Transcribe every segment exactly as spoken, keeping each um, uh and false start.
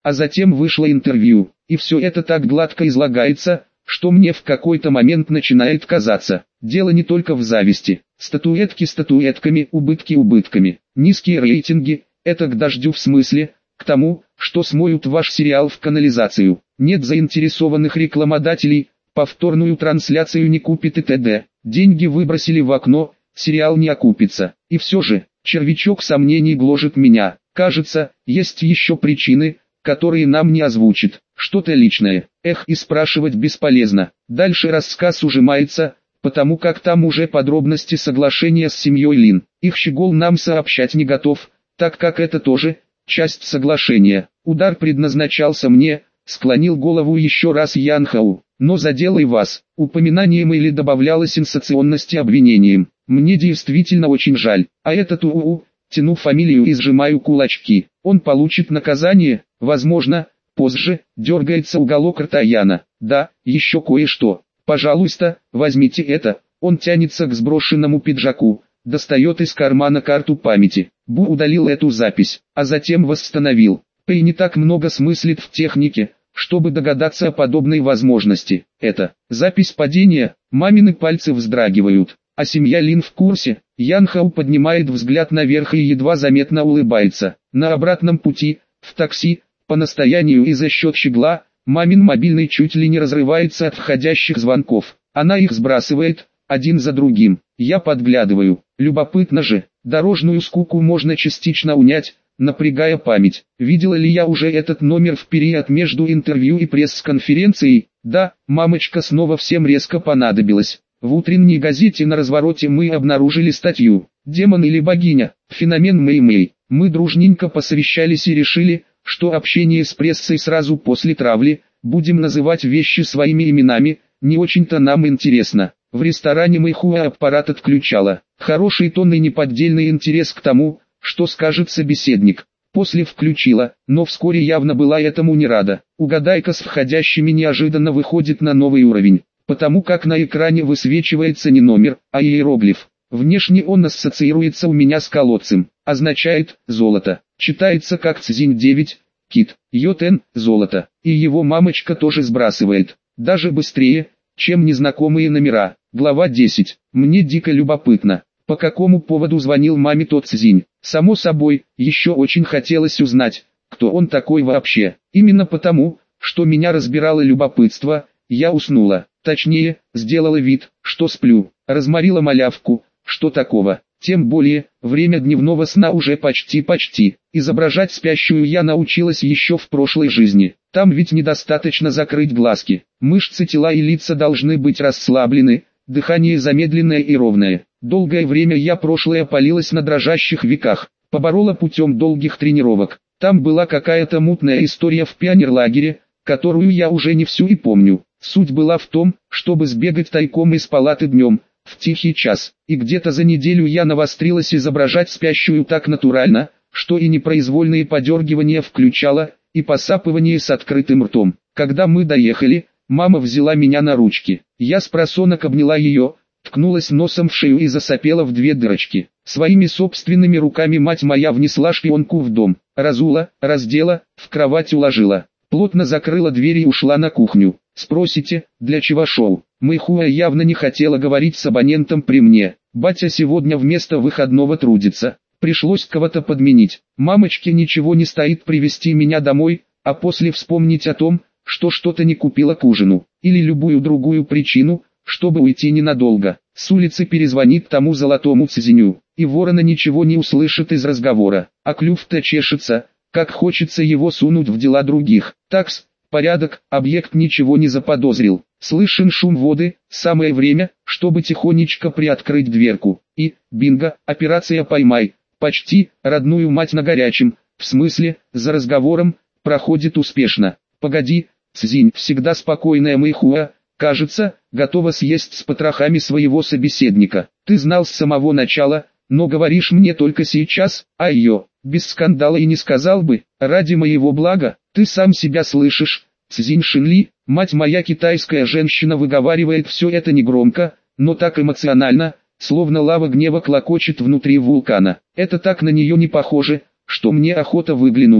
а затем вышло интервью, и все это так гладко излагается, что мне в какой-то момент начинает казаться, дело не только в зависти. Статуэтки статуэтками, убытки убытками, низкие рейтинги, это к дождю в смысле, к тому, что смоют ваш сериал в канализацию. Нет заинтересованных рекламодателей, повторную трансляцию не купит и т.д. Деньги выбросили в окно, сериал не окупится. И все же, червячок сомнений гложет меня. Кажется, есть еще причины, которые нам не озвучит. Что-то личное. Эх, и спрашивать бесполезно. Дальше рассказ ужимается, потому как там уже подробности соглашения с семьей Лин. Их Щегол нам сообщать не готов, так как это тоже часть соглашения. Удар предназначался мне, склонил голову еще раз Ян Хау. Но задел и вас. Упоминанием или добавляло сенсационности обвинением. Мне действительно очень жаль. А этот УУ, тяну фамилию и сжимаю кулачки. Он получит наказание, возможно, позже, дергается уголок рта Яна. Да, еще кое-что. Пожалуйста, возьмите это. Он тянется к сброшенному пиджаку, достает из кармана карту памяти. Бу удалил эту запись, а затем восстановил. Пэй не так много смыслит в технике, чтобы догадаться о подобной возможности. Это запись падения, мамины пальцы вздрагивают, а семья Лин в курсе. Ян Хау поднимает взгляд наверх и едва заметно улыбается. На обратном пути, в такси, по настоянию и за счет Щегла, мамин мобильный чуть ли не разрывается от входящих звонков. Она их сбрасывает, один за другим. Я подглядываю. Любопытно же, дорожную скуку можно частично унять, напрягая память. Видела ли я уже этот номер в период между интервью и пресс-конференцией? Да, мамочка снова всем резко понадобилась. В утренней газете на развороте мы обнаружили статью «Демон или богиня? Феномен Мэй-Мэй». Мы дружненько посовещались и решили, что общение с прессой сразу после травли, будем называть вещи своими именами, не очень-то нам интересно. В ресторане Мэйхуа аппарат отключала. Хороший тон и неподдельный интерес к тому, что скажет собеседник. После включила, но вскоре явно была этому не рада. Угадайка с входящими неожиданно выходит на новый уровень, потому как на экране высвечивается не номер, а иероглиф. Внешне он ассоциируется у меня с колодцем, означает «золото». Читается как Цзинь девять, кит, Йотен, золото. И его мамочка тоже сбрасывает, даже быстрее, чем незнакомые номера. Глава десять. Мне дико любопытно, по какому поводу звонил маме тот Цзинь. Само собой, еще очень хотелось узнать, кто он такой вообще. Именно потому, что меня разбирало любопытство, я уснула. Точнее, сделала вид, что сплю. Разморила малявку. Что такого? Тем более, время дневного сна уже почти-почти. Изображать спящую я научилась еще в прошлой жизни. Там ведь недостаточно закрыть глазки. Мышцы тела и лица должны быть расслаблены, дыхание замедленное и ровное. Долгое время я прошлое палилась на дрожащих веках, поборола путем долгих тренировок. Там была какая-то мутная история в пионерлагере, которую я уже не всю и помню. Суть была в том, чтобы сбегать тайком из палаты днем, в тихий час, и где-то за неделю я навострилась изображать спящую так натурально, что и непроизвольные подергивания включала, и посапывание с открытым ртом. Когда мы доехали, мама взяла меня на ручки. Я спросонок обняла ее, ткнулась носом в шею и засопела в две дырочки. Своими собственными руками мать моя внесла шпионку в дом, разула, раздела, в кровать уложила. Плотно закрыла дверь и ушла на кухню. Спросите, для чего шел? Мэйхуа явно не хотела говорить с абонентом при мне. Батя сегодня вместо выходного трудится. Пришлось кого-то подменить. Мамочке ничего не стоит привезти меня домой, а после вспомнить о том, что что-то не купила к ужину. Или любую другую причину, чтобы уйти ненадолго. С улицы перезвонит тому золотому Цзиню, и ворона ничего не услышит из разговора. А клюв-то чешется, как хочется его сунуть в дела других. Такс, порядок, объект ничего не заподозрил. Слышен шум воды, самое время, чтобы тихонечко приоткрыть дверку. И, бинго, операция «Поймай». Почти, родную мать на горячем, в смысле, за разговором, проходит успешно. Погоди, Цзинь, всегда спокойная Мэйхуа, кажется, готова съесть с потрохами своего собеседника. Ты знал с самого начала, но говоришь мне только сейчас, а ее, без скандала и не сказал бы, ради моего блага, ты сам себя слышишь. Цзинь Шинли, мать моя китайская женщина, выговаривает все это негромко, но так эмоционально, словно лава гнева клокочет внутри вулкана. Это так на нее не похоже, что мне охота выглянуть.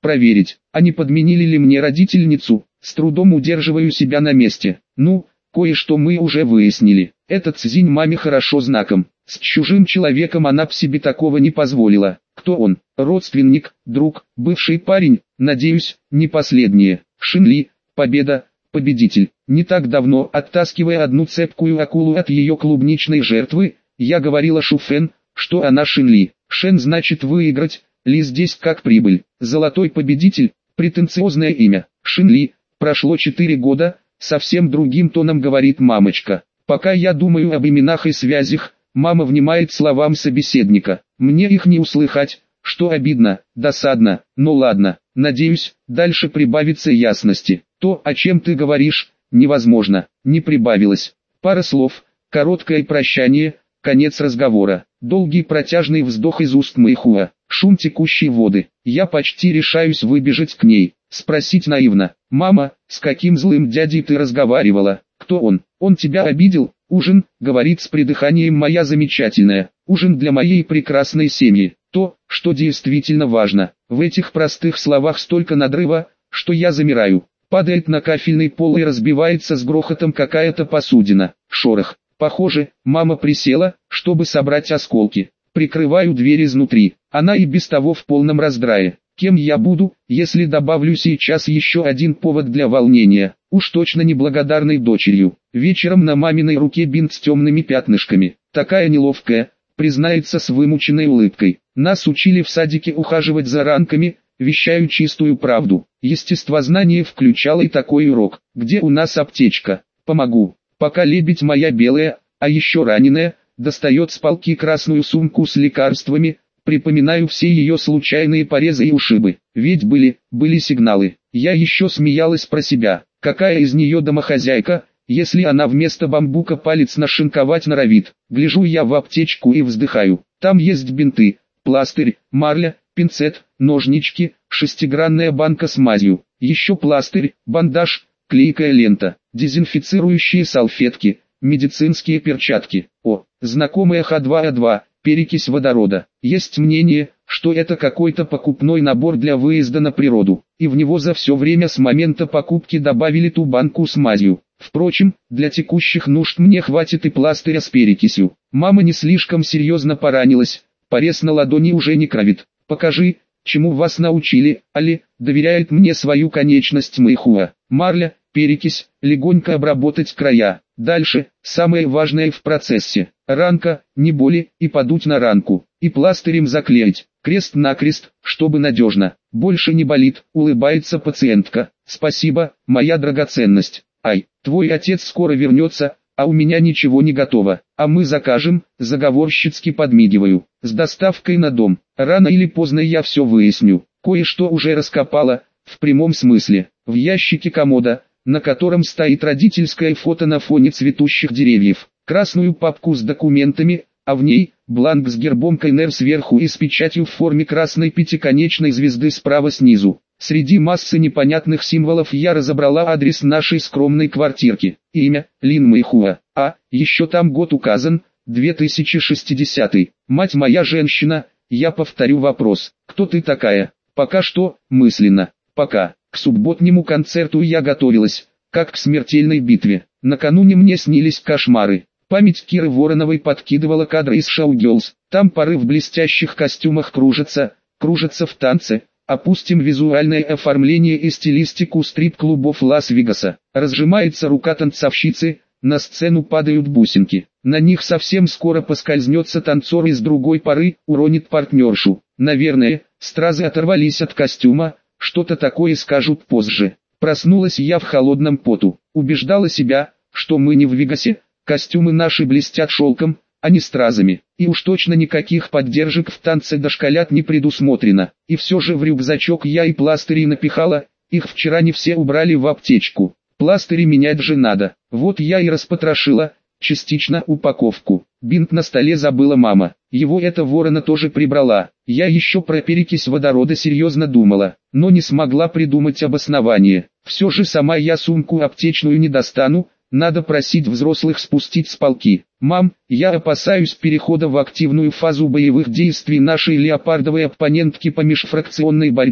проверить, а не подменили ли мне родительницу. С трудом удерживаю себя на месте. Ну, кое-что мы уже выяснили. Этот Цзинь маме хорошо знаком. С чужим человеком она б себе такого не позволила. Кто он? Родственник, друг, бывший парень? Надеюсь, не последнее. Шинли, победа, победитель. Не так давно, оттаскивая одну цепкую акулу от ее клубничной жертвы, я говорила Шуфен, что она Шинли. Шен значит выиграть, Ли здесь как прибыль. Золотой победитель, претенциозное имя. Шинли, прошло четыре года, совсем другим тоном говорит мамочка. Пока я думаю об именах и связях, мама внимает словам собеседника. Мне их не услыхать, что обидно, досадно, но ладно. Надеюсь, дальше прибавится ясности. То, о чем ты говоришь, невозможно, не прибавилось. Пара слов, короткое прощание, конец разговора. Долгий протяжный вздох из уст Мэйхуа, шум текущей воды. Я почти решаюсь выбежать к ней, спросить наивно. «Мама, с каким злым дядей ты разговаривала? Кто он? Он тебя обидел?» «Ужин», — говорит с придыханием моя замечательная, «ужин для моей прекрасной семьи». То, что действительно важно. В этих простых словах столько надрыва, что я замираю. Падает на кафельный пол и разбивается с грохотом какая-то посудина. Шорох. Похоже, мама присела, чтобы собрать осколки. Прикрываю дверь изнутри. Она и без того в полном раздрае. Кем я буду, если добавлю сейчас еще один повод для волнения? Уж точно неблагодарной дочерью. Вечером на маминой руке бинт с темными пятнышками. Такая неловкая, признается с вымученной улыбкой. Нас учили в садике ухаживать за ранками, вещаю чистую правду. Естествознание включало и такой урок. Где у нас аптечка? Помогу. Пока лебедь моя белая, а еще раненая, достает с полки красную сумку с лекарствами, припоминаю все ее случайные порезы и ушибы. Ведь были, были сигналы. Я еще смеялась про себя. Какая из нее домохозяйка, если она вместо бамбука палец нашинковать норовит? Гляжу я в аптечку и вздыхаю. Там есть бинты, пластырь, марля, пинцет, ножнички, шестигранная банка с мазью. Еще пластырь, бандаж, клейкая лента, дезинфицирующие салфетки, медицинские перчатки. О, знакомая Х два А два, перекись водорода. Есть мнение, что это какой-то покупной набор для выезда на природу, и в него за все время с момента покупки добавили ту банку с мазью. Впрочем, для текущих нужд мне хватит и пластыря с перекисью. Мама не слишком серьезно поранилась, порез на ладони уже не кровит. Покажи, чему вас научили, Али, доверяет мне свою конечность Мэйхуа. Марля, перекись, легонько обработать края. Дальше, самое важное в процессе. Ранка, не боли, и подуть на ранку. И пластырем заклеить, крест-накрест, чтобы надежно. Больше не болит, улыбается пациентка. Спасибо, моя драгоценность. Ай, твой отец скоро вернется, а у меня ничего не готово. А мы закажем, заговорщицки подмигиваю. С доставкой на дом. Рано или поздно я все выясню. Кое-что уже раскопала, в прямом смысле. В ящике комода, на котором стоит родительское фото на фоне цветущих деревьев. Красную папку с документами, а в ней бланк с гербом КНР сверху и с печатью в форме красной пятиконечной звезды справа снизу. Среди массы непонятных символов я разобрала адрес нашей скромной квартирки. Имя – Лин Мэйхуа. А, еще там год указан – две тысячи шестидесятый. Мать моя женщина, я повторю вопрос. Кто ты такая? Пока что, мысленно. Пока. К субботнему концерту я готовилась, как к смертельной битве. Накануне мне снились кошмары. Память Киры Вороновой подкидывала кадры из «Шоу-герлз». Там пары в блестящих костюмах кружатся, кружатся в танце. Опустим визуальное оформление и стилистику стрип-клубов Лас-Вегаса. Разжимается рука танцовщицы, на сцену падают бусинки. На них совсем скоро поскользнется танцор из другой пары, уронит партнершу. Наверное, стразы оторвались от костюма, что-то такое скажут позже. Проснулась я в холодном поту. Убеждала себя, что мы не в Вегасе, костюмы наши блестят шелком, а не стразами. И уж точно никаких поддержек в танце дошколят не предусмотрено. И все же в рюкзачок я и пластыри напихала, их вчера не все убрали в аптечку. Пластыри менять же надо. Вот я и распотрошила, частично, упаковку. Бинт на столе забыла мама. Его эта ворона тоже прибрала. Я еще про перекись водорода серьезно думала, но не смогла придумать обоснование. Все же сама я сумку аптечную не достану, надо просить взрослых спустить с полки. Мам, я опасаюсь перехода в активную фазу боевых действий нашей леопардовой оппонентки по межфракционной борьбе.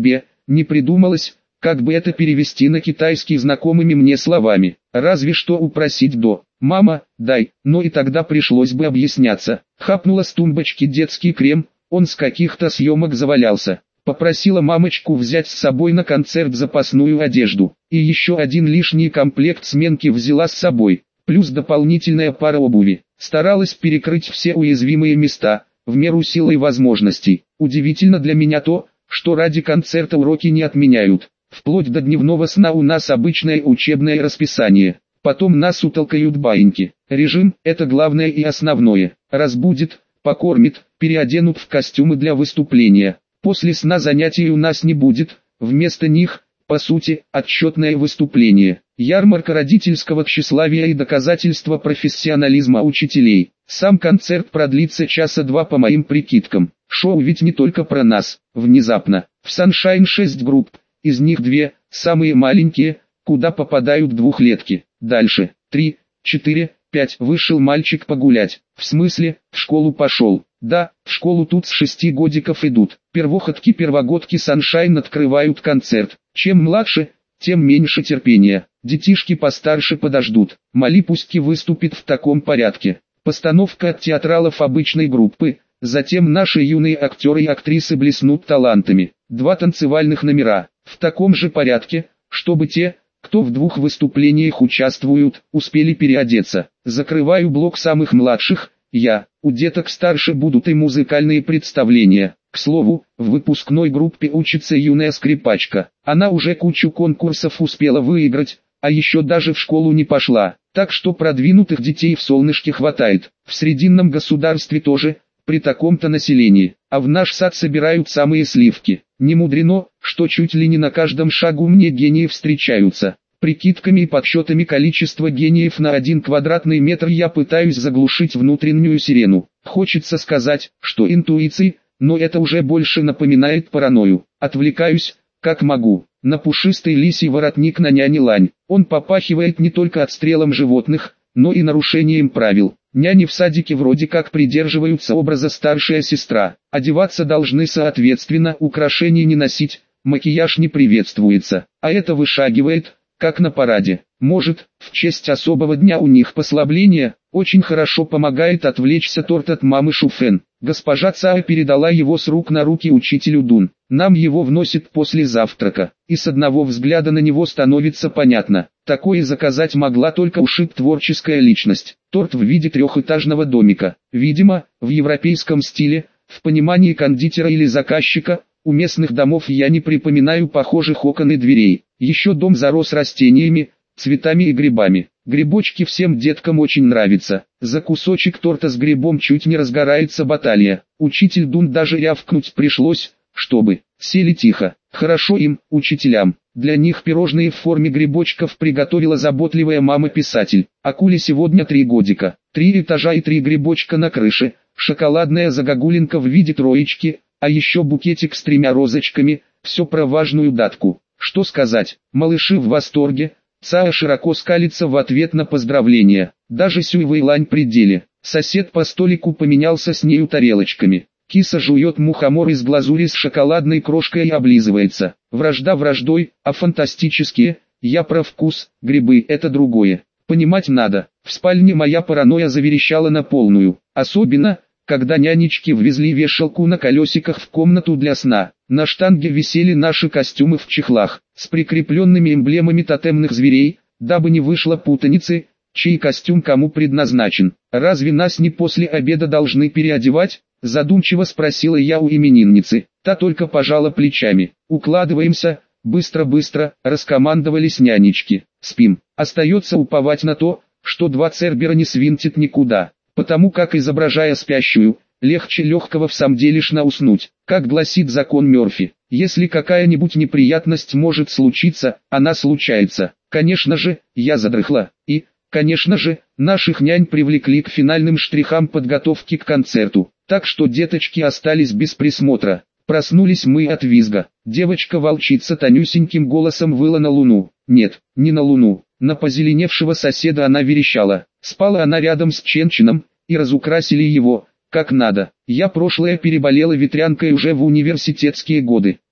не придумалось, как бы это перевести на китайский знакомыми мне словами. Разве что упросить до «мама, дай», но и тогда пришлось бы объясняться. Хапнула с тумбочки детский крем, он с каких-то съемок завалялся. Попросила мамочку взять с собой на концерт запасную одежду. И еще один лишний комплект сменки взяла с собой, плюс дополнительная пара обуви. Старалась перекрыть все уязвимые места, в меру сил и возможностей. Удивительно для меня то, что ради концерта уроки не отменяют. Вплоть до дневного сна у нас обычное учебное расписание. Потом нас утолкают баиньки. Режим – это главное и основное. Разбудит, покормит, переоденут в костюмы для выступления. После сна занятий у нас не будет, вместо них, по сути, отчетное выступление. Ярмарка родительского тщеславия и доказательства профессионализма учителей. Сам концерт продлится часа два по моим прикидкам. Шоу ведь не только про нас. Внезапно, в Sunshine шесть групп, из них две, самые маленькие, куда попадают двухлетки. Дальше, три, четыре, пять, вышел мальчик погулять. В смысле, в школу пошел. Да, в школу тут с шести годиков идут. Первоходки-первогодки Sunshine открывают концерт. Чем младше, тем меньше терпения. Детишки постарше подождут. Мали пусть выступит в таком порядке. Постановка от театралов обычной группы. Затем наши юные актеры и актрисы блеснут талантами. Два танцевальных номера. В таком же порядке, чтобы те, кто в двух выступлениях участвуют, успели переодеться. Закрываю блок самых младших. Я, у деток старше будут и музыкальные представления. К слову, в выпускной группе учится юная скрипачка. Она уже кучу конкурсов успела выиграть, а еще даже в школу не пошла. Так что продвинутых детей в солнышке хватает. В срединном государстве тоже, при таком-то населении. А в наш сад собирают самые сливки. Не мудрено, что чуть ли не на каждом шагу мне гении встречаются. Прикидками и подсчетами количества гениев на один квадратный метр я пытаюсь заглушить внутреннюю сирену. Хочется сказать, что интуиции, но это уже больше напоминает паранойю. Отвлекаюсь, как могу, на пушистый лисий воротник на няне Лань. Он попахивает не только отстрелом животных, но и нарушением правил. Няни в садике вроде как придерживаются образа старшая сестра. Одеваться должны соответственно, украшений не носить, макияж не приветствуется. А это вышагивает, как на параде. Может, в честь особого дня у них послабление, очень хорошо помогает отвлечься торт от мамы Шуфен. Госпожа Цао передала его с рук на руки учителю Дун. Нам его вносит после завтрака, и с одного взгляда на него становится понятно. Такое заказать могла только ушиб творческая личность. Торт в виде трехэтажного домика. Видимо, в европейском стиле, в понимании кондитера или заказчика. У местных домов я не припоминаю похожих окон и дверей. Еще дом зарос растениями, цветами и грибами. Грибочки всем деткам очень нравятся. За кусочек торта с грибом чуть не разгорается баталия. Учитель Дун даже рявкнуть пришлось, чтобы сели тихо. Хорошо им, учителям. Для них пирожные в форме грибочков приготовила заботливая мама-писатель. Акуле сегодня три годика. Три этажа и три грибочка на крыше. Шоколадная загогулинка в виде троечки. А еще букетик с тремя розочками, все про важную датку. Что сказать, малыши в восторге. Цао широко скалится в ответ на поздравления. Даже Сюй Вэйлань при деле. Сосед по столику поменялся с нею тарелочками. Киса жует мухомор из глазури с шоколадной крошкой и облизывается. Вражда враждой, а фантастические, я про вкус, грибы это другое. Понимать надо. В спальне моя паранойя заверещала на полную. Особенно, когда нянечки ввезли вешалку на колесиках в комнату для сна. На штанге висели наши костюмы в чехлах, с прикрепленными эмблемами тотемных зверей, дабы не вышло путаницы, чей костюм кому предназначен. Разве нас не после обеда должны переодевать? Задумчиво спросила я у именинницы. Та только пожала плечами. Укладываемся, быстро-быстро, раскомандовались нянечки. Спим. Остается уповать на то, что два цербера не свинтит никуда. Потому как, изображая спящую, легче легкого в самом делешно уснуть. Как гласит закон Мёрфи, если какая-нибудь неприятность может случиться, она случается. Конечно же, я задрыхла. И, конечно же, наших нянь привлекли к финальным штрихам подготовки к концерту. Так что деточки остались без присмотра. Проснулись мы от визга. Девочка-волчица тонюсеньким голосом выла на луну. Нет, не на луну. На позеленевшего соседа она верещала. Спала она рядом с Ченчином, и разукрасили его, как надо. Я прошлое переболела ветрянкой уже в университетские годы.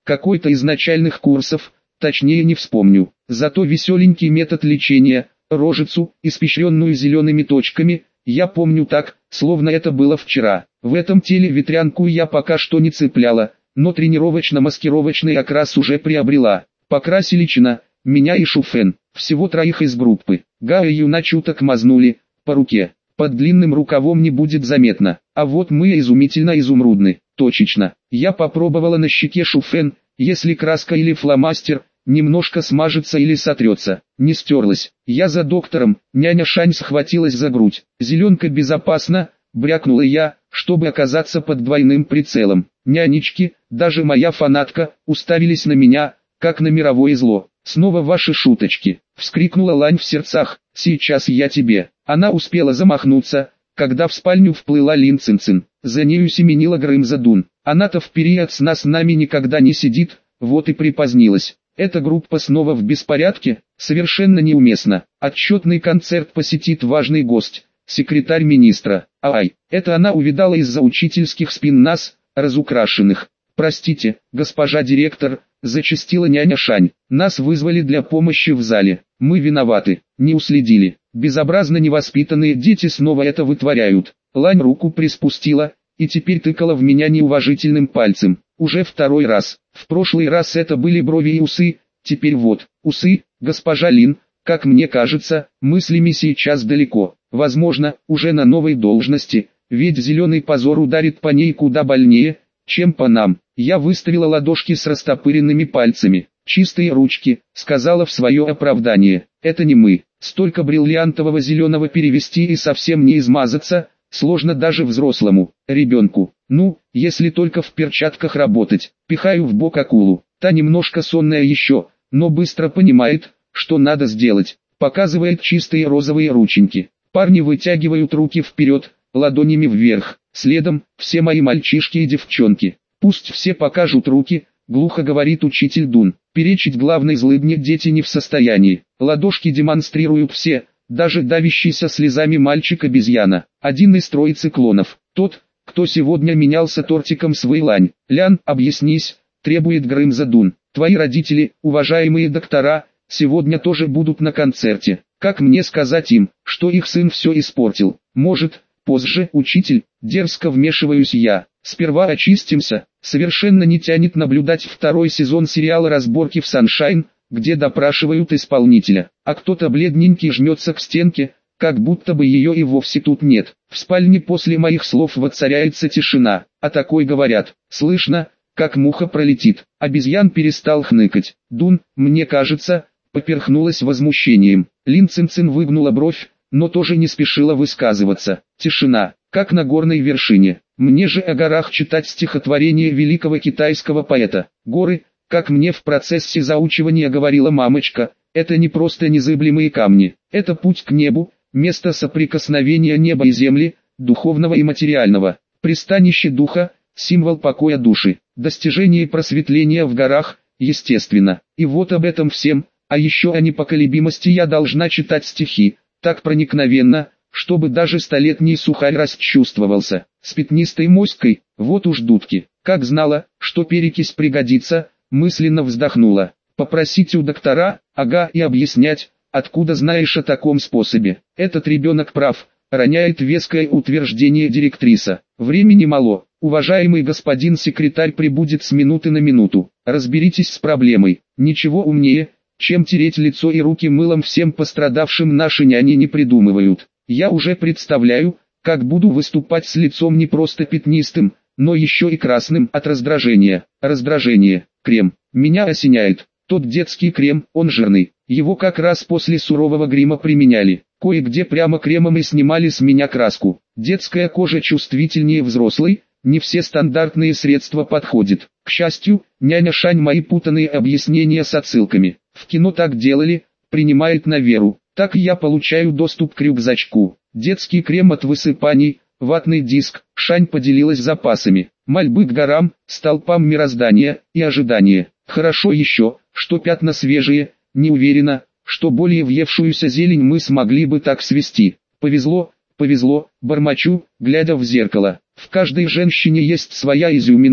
какой-то из начальных курсов, точнее не вспомню. Зато веселенький метод лечения, рожицу, испещренную зелеными точками, я помню так, словно это было вчера. В этом теле ветрянку я пока что не цепляла, но тренировочно-маскировочный окрас уже приобрела. Покрасили Чина, меня и Шуфен, всего троих из группы. Га и Юна чуток мазнули, по руке. Под длинным рукавом не будет заметно, а вот мы изумительно изумрудны, точечно. Я попробовала на щеке Шуфен, если краска или фломастер, немножко смажется или сотрется. Не стерлась. Я за доктором, няня Шань схватилась за грудь. Зеленка безопасна, брякнула я, чтобы оказаться под двойным прицелом. Нянечки, даже моя фанатка, уставились на меня, как на мировое зло. «Снова ваши шуточки!» — вскрикнула Лань в сердцах. «Сейчас я тебе!» Она успела замахнуться, когда в спальню вплыла Лин Цинцин. За нею семенила Грымза Дун. Она-то в период сна с нами никогда не сидит, вот и припозднилась. Эта группа снова в беспорядке, совершенно неуместно. Отчетный концерт посетит важный гость, секретарь министра. Ай, это она увидала из-за учительских спин нас, разукрашенных. «Простите, госпожа директор», — зачастила няня Шань. «Нас вызвали для помощи в зале. Мы виноваты, не уследили. Безобразно невоспитанные дети снова это вытворяют». Лань руку приспустила, и теперь тыкала в меня неуважительным пальцем. Уже второй раз. В прошлый раз это были брови и усы, теперь вот, усы. Госпожа Лин, как мне кажется, мыслями сейчас далеко. Возможно, уже на новой должности, ведь зеленый позор ударит по ней куда больнее, чем по нам. Я выставила ладошки с растопыренными пальцами. «Чистые ручки», — сказала в свое оправдание. «Это не мы. Столько бриллиантового зеленого перевести и совсем не измазаться, сложно даже взрослому, ребенку. Ну, если только в перчатках работать». Пихаю в бок акулу. Та немножко сонная еще, но быстро понимает, что надо сделать. Показывает чистые розовые рученьки. Парни вытягивают руки вперед, ладонями вверх. Следом, все мои мальчишки и девчонки. «Пусть все покажут руки», — глухо говорит учитель Дун. Перечить главной злыдне дети не в состоянии. Ладошки демонстрируют все, даже давящийся слезами мальчик-обезьяна. Один из троицы клонов. Тот, кто сегодня менялся тортиком с Вэйлань. «Лян, объяснись», — требует Грымза Дун. «Твои родители, уважаемые доктора, сегодня тоже будут на концерте. Как мне сказать им, что их сын все испортил? Может, позже, учитель?» Дерзко вмешиваюсь я. «Сперва очистимся». Совершенно не тянет наблюдать второй сезон сериала «Разборки в Саншайн», где допрашивают исполнителя, а кто-то бледненький жмется к стенке, как будто бы ее и вовсе тут нет. В спальне после моих слов воцаряется тишина, а такой говорят, слышно, как муха пролетит. Обезьян перестал хныкать. Дун, мне кажется, поперхнулась возмущением. Лин Цинцин выгнула бровь, но тоже не спешила высказываться. Тишина, как на горной вершине. Мне же о горах читать стихотворение великого китайского поэта. Горы, как мне в процессе заучивания говорила мамочка, это не просто незыблемые камни, это путь к небу, место соприкосновения неба и земли, духовного и материального, пристанище духа, символ покоя души, достижение и просветления в горах, естественно. И вот об этом всем, а еще о непоколебимости я должна читать стихи, так проникновенно, чтобы даже столетний сухарь расчувствовался, с пятнистой моськой. Вот уж дудки, как знала, что перекись пригодится, мысленно вздохнула. Попросить у доктора, ага, и объяснять, откуда знаешь о таком способе. Этот ребенок прав, роняет веское утверждение директриса. Времени мало, уважаемый господин секретарь прибудет с минуты на минуту. Разберитесь с проблемой. Ничего умнее, чем тереть лицо и руки мылом всем пострадавшим наши няни не придумывают. Я уже представляю, как буду выступать с лицом не просто пятнистым, но еще и красным от раздражения. Раздражение, крем, меня осеняет. Тот детский крем, он жирный, его как раз после сурового грима применяли. Кое-где прямо кремом и снимали с меня краску. Детская кожа чувствительнее взрослой, не все стандартные средства подходят. К счастью, няня Шань мои путанные объяснения с отсылками. В кино так делали, принимает на веру. Так я получаю доступ к рюкзачку. Детский крем от высыпаний, ватный диск. Шань поделилась запасами. Мольбы к горам, столпам мироздания и ожидания. Хорошо еще, что пятна свежие, не уверена, что более въевшуюся зелень мы смогли бы так свести. Повезло, повезло, бормочу, глядя в зеркало. В каждой женщине есть своя изюминка,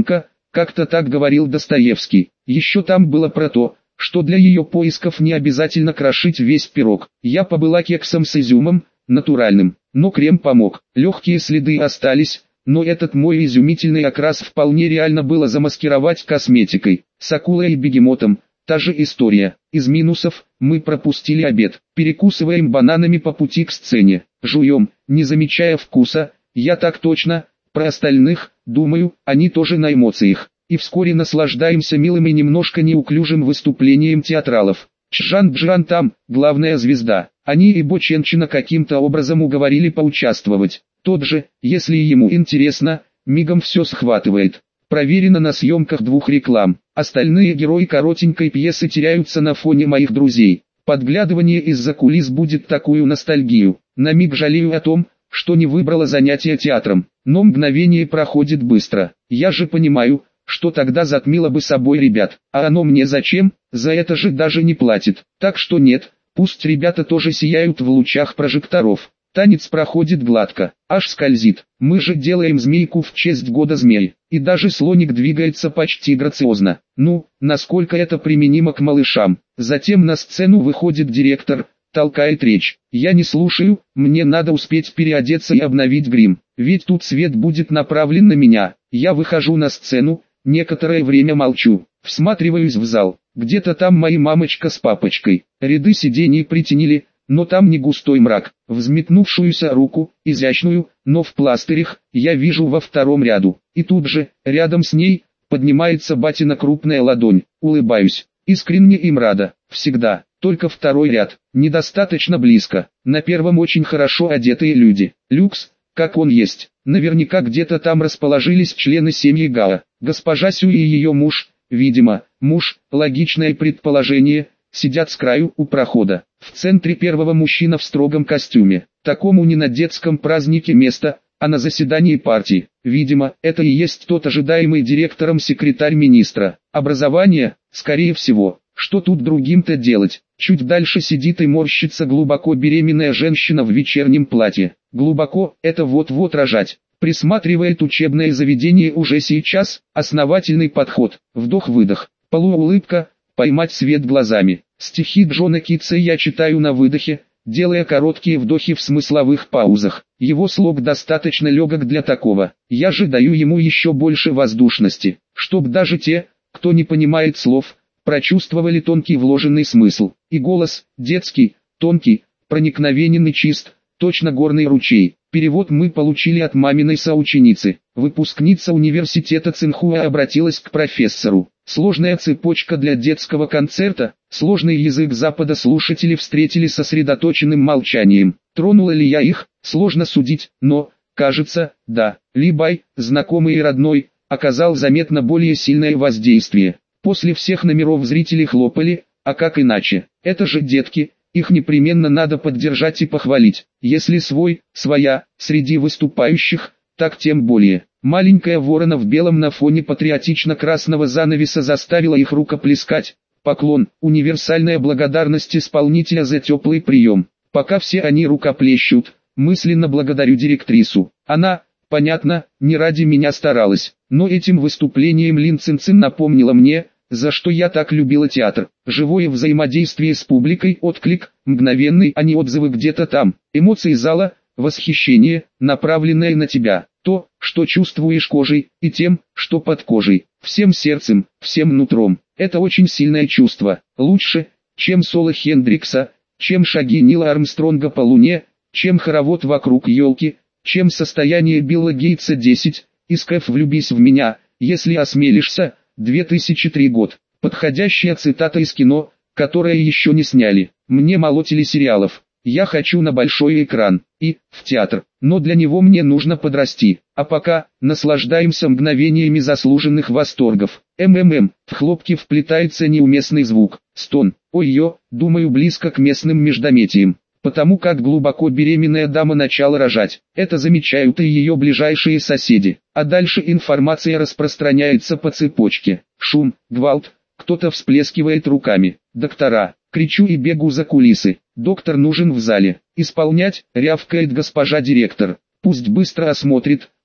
Как-то так говорил Достоевский. Еще там было про то, что для ее поисков не обязательно крошить весь пирог. Я побыла кексом с изюмом, натуральным, но крем помог. Легкие следы остались, но этот мой изумительный окрас вполне реально было замаскировать косметикой. С акулой и бегемотом та же история. Из минусов мы пропустили обед. Перекусываем бананами по пути к сцене. Жуем, не замечая вкуса. Я так точно. Про остальных, думаю, они тоже на эмоциях. И вскоре наслаждаемся милым и немножко неуклюжим выступлением театралов. Чжан-Бжан там, главная звезда. Они и Боченчина каким-то образом уговорили поучаствовать. Тот же, если ему интересно, мигом все схватывает. Проверено на съемках двух реклам. Остальные герои коротенькой пьесы теряются на фоне моих друзей. Подглядывание из-за кулис будет такую ностальгию. На миг жалею о том, что не выбрала занятия театром. Но мгновение проходит быстро. Я же понимаю, что тогда затмило бы собой ребят. А оно мне зачем? За это же даже не платит. Так что нет, пусть ребята тоже сияют в лучах прожекторов. Танец проходит гладко, аж скользит. Мы же делаем змейку в честь года змей. И даже слоник двигается почти грациозно. Ну, насколько это применимо к малышам. Затем на сцену выходит директор, толкает речь. Я не слушаю, мне надо успеть переодеться и обновить грим. Ведь тут свет будет направлен на меня. Я выхожу на сцену, некоторое время молчу. Всматриваюсь в зал. Где-то там мои мамочка с папочкой. Ряды сидений притенили, но там не густой мрак. Взметнувшуюся руку, изящную, но в пластырях, я вижу во втором ряду. И тут же, рядом с ней, поднимается батина крупная ладонь. Улыбаюсь. Искренне им рада. Всегда. Только второй ряд. Недостаточно близко. На первом очень хорошо одетые люди. Люкс, как он есть. Наверняка где-то там расположились члены семьи Гао. Госпожа Сю и ее муж, видимо, муж, логичное предположение, сидят с краю у прохода. В центре первого мужчина в строгом костюме. Такому не на детском празднике место, а на заседании партии. Видимо, это и есть тот ожидаемый директором секретарь министра. Образование, скорее всего. Что тут другим-то делать? Чуть дальше сидит и морщится глубоко беременная женщина в вечернем платье. Глубоко, это вот-вот рожать. Присматривает учебное заведение уже сейчас, основательный подход, вдох-выдох, полуулыбка, поймать свет глазами. Стихи Джона Китса я читаю на выдохе, делая короткие вдохи в смысловых паузах. Его слог достаточно легок для такого. Я же даю ему еще больше воздушности, чтоб даже те, кто не понимает слов, прочувствовали тонкий вложенный смысл. И голос, детский, тонкий, проникновенен и чист, точно горный ручей. Перевод мы получили от маминой соученицы. Выпускница университета Цинхуа обратилась к профессору. Сложная цепочка для детского концерта, сложный язык Запада слушатели встретили сосредоточенным молчанием. Тронула ли я их, сложно судить, но, кажется, да. Ли Бай, знакомый и родной, оказал заметно более сильное воздействие. После всех номеров зрители хлопали, а как иначе? Это же детки, их непременно надо поддержать и похвалить. Если свой, своя, среди выступающих, так тем более. Маленькая ворона в белом на фоне патриотично-красного занавеса заставила их рукоплескать. Поклон, универсальная благодарность исполнителя за теплый прием. Пока все они рукоплещут, мысленно благодарю директрису. Она, понятно, не ради меня старалась, но этим выступлением Лин Цинцин напомнила мне, за что я так любила театр. Живое взаимодействие с публикой, отклик, мгновенный, а не отзывы где-то там. Эмоции зала, восхищение, направленное на тебя. То, что чувствуешь кожей, и тем, что под кожей. Всем сердцем, всем нутром. Это очень сильное чувство. Лучше, чем соло Хендрикса, чем шаги Нила Армстронга по луне, чем хоровод вокруг елки, чем состояние Билла Гейтса десять, из КФ «Влюбись в меня, если осмелишься», две тысячи третий год. Подходящая цитата из кино, которое еще не сняли. Мне мало телесериалов. Я хочу на большой экран и в театр, но для него мне нужно подрасти. А пока наслаждаемся мгновениями заслуженных восторгов. МММ, в хлопке вплетается неуместный звук. Стон. Ой-ё, думаю, близко к местным междометиям. Потому как глубоко беременная дама начала рожать. Это замечают и ее ближайшие соседи. А дальше информация распространяется по цепочке. Шум, гвалт, кто-то всплескивает руками. Доктора. Кричу и бегу за кулисы. Доктор нужен в зале. Исполнять, рявкает госпожа директор. Пусть быстро осмотрит,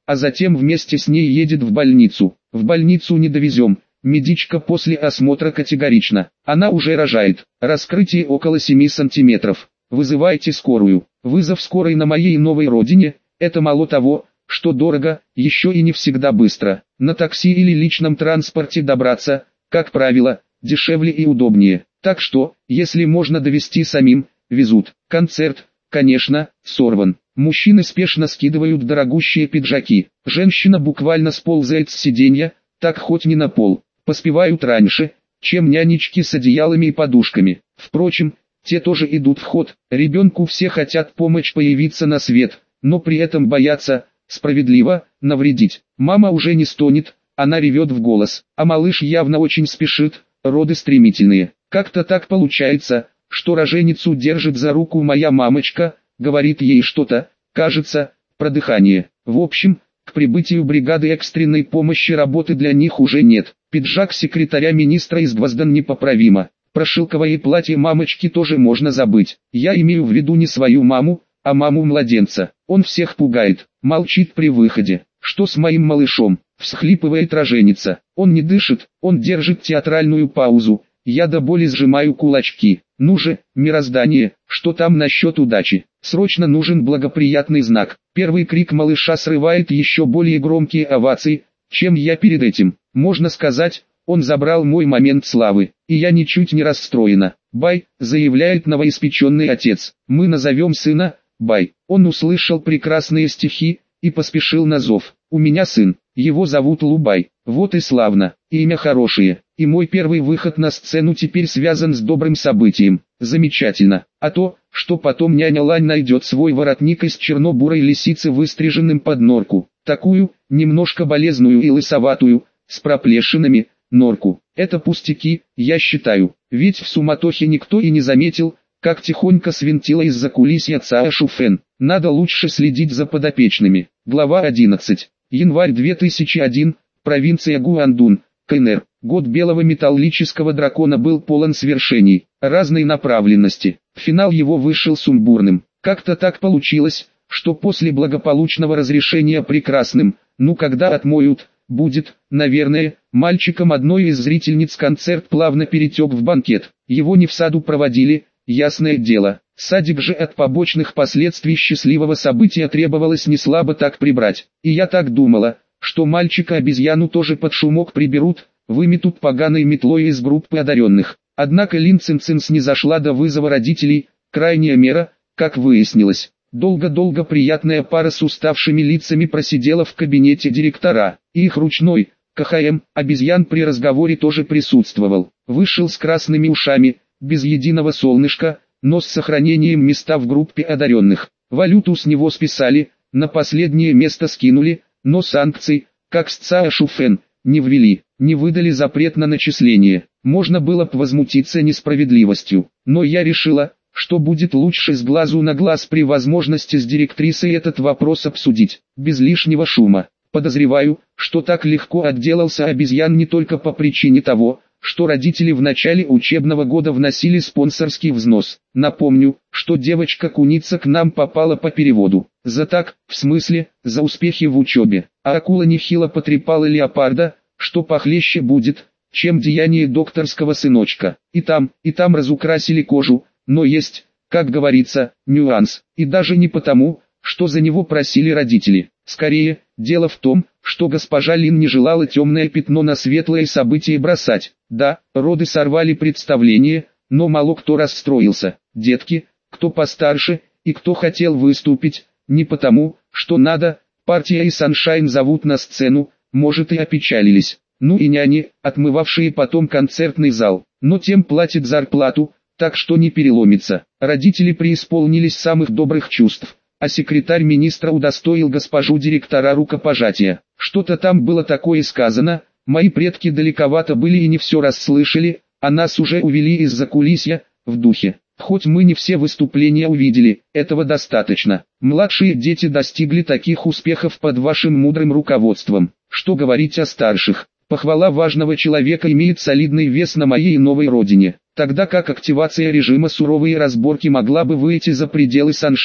а затем вместе с ней едет в больницу. В больницу не довезем. Медичка после осмотра категорично. Она уже рожает. Раскрытие около семи сантиметров. Вызывайте скорую. Вызов скорой на моей новой родине – это мало того, что дорого, еще и не всегда быстро. На такси или личном транспорте добраться, как правило, дешевле и удобнее. Так что, если можно довезти самим, везут. Концерт, конечно, сорван. Мужчины спешно скидывают дорогущие пиджаки. Женщина буквально сползает с сиденья, так хоть не на пол. Поспевают раньше, чем нянечки с одеялами и подушками. Впрочем, те тоже идут в ход. Ребенку все хотят помочь появиться на свет, но при этом боятся, справедливо, навредить. Мама уже не стонет, она ревет в голос, а малыш явно очень спешит, роды стремительные. Как-то так получается, что роженицу держит за руку моя мамочка, говорит ей что-то, кажется, про дыхание. В общем, к прибытию бригады экстренной помощи работы для них уже нет. Пиджак секретаря министра изгвоздан непоправимо. Про шелковое платье мамочки тоже можно забыть. Я имею в виду не свою маму, а маму младенца. Он всех пугает, молчит при выходе. Что с моим малышом? Всхлипывает роженица. Он не дышит, он держит театральную паузу. Я до боли сжимаю кулачки. Ну же, мироздание, что там насчет удачи? Срочно нужен благоприятный знак. Первый крик малыша срывает еще более громкие овации, чем я перед этим. Можно сказать, он забрал мой момент славы, и я ничуть не расстроена. Бай, заявляет новоиспеченный отец. Мы назовем сына Бай. Он услышал прекрасные стихи и поспешил на зов. У меня сын, его зовут Лубай. Вот и славно, имя хорошее. И мой первый выход на сцену теперь связан с добрым событием. Замечательно. А то, что потом няня Лань найдет свой воротник из черно-бурой лисицы, выстриженным под норку. Такую, немножко болезную и лысоватую, с проплешинами, норку. Это пустяки, я считаю. Ведь в суматохе никто и не заметил, как тихонько свинтила из-за кулисья Цао Шуфэн. Надо лучше следить за подопечными. Глава одиннадцать. Январь две тысячи первый. Провинция Гуандун, КНР. Год белого металлического дракона был полон свершений, разной направленности. Финал его вышел сумбурным. Как-то так получилось, что после благополучного разрешения прекрасным, ну когда отмоют, будет, наверное, мальчиком одной из зрительниц концерт плавно перетек в банкет. Его не в саду проводили, ясное дело. Садик же от побочных последствий счастливого события требовалось не слабо так прибрать. И я так думала, что мальчика-обезьяну тоже под шумок приберут, выметут поганой метлой из группы одаренных. Однако Лин Цин-Цин снизошла до вызова родителей, крайняя мера, как выяснилось. Долго-долго приятная пара с уставшими лицами просидела в кабинете директора, и их ручной, КХМ, обезьян при разговоре тоже присутствовал. Вышел с красными ушами, без единого солнышка, но с сохранением места в группе одаренных. Валюту с него списали, на последнее место скинули, но санкций, как с Цао Шуфэн, не ввели, не выдали запрет на начисление. Можно было бы возмутиться несправедливостью, но я решила, что будет лучше с глазу на глаз при возможности с директрисой этот вопрос обсудить, без лишнего шума. Подозреваю, что так легко отделался обезьян не только по причине того, что родители в начале учебного года вносили спонсорский взнос. Напомню, что девочка-куница к нам попала по переводу. За так, в смысле, за успехи в учебе. А акула нехило потрепала леопарда, что похлеще будет, чем деяние докторского сыночка. И там, и там разукрасили кожу, но есть, как говорится, нюанс. И даже не потому, что за него просили родители. Скорее, дело в том, что госпожа Лин не желала темное пятно на светлое событие бросать. Да, роды сорвали представление, но мало кто расстроился. Детки, кто постарше, и кто хотел выступить, не потому, что надо, партия и Саншайн зовут на сцену, может и опечалились. Ну и няни, отмывавшие потом концертный зал, но тем платят зарплату, так что не переломится. Родители преисполнились самых добрых чувств, а секретарь министра удостоил госпожу директора рукопожатия. Что-то там было такое сказано, мои предки далековато были и не все расслышали, а нас уже увели из-за кулисья, в духе. Хоть мы не все выступления увидели, этого достаточно. Младшие дети достигли таких успехов под вашим мудрым руководством. Что говорить о старших? Похвала важного человека имеет солидный вес на моей новой родине, тогда как активация режима суровые разборки могла бы выйти за пределы Саншайн.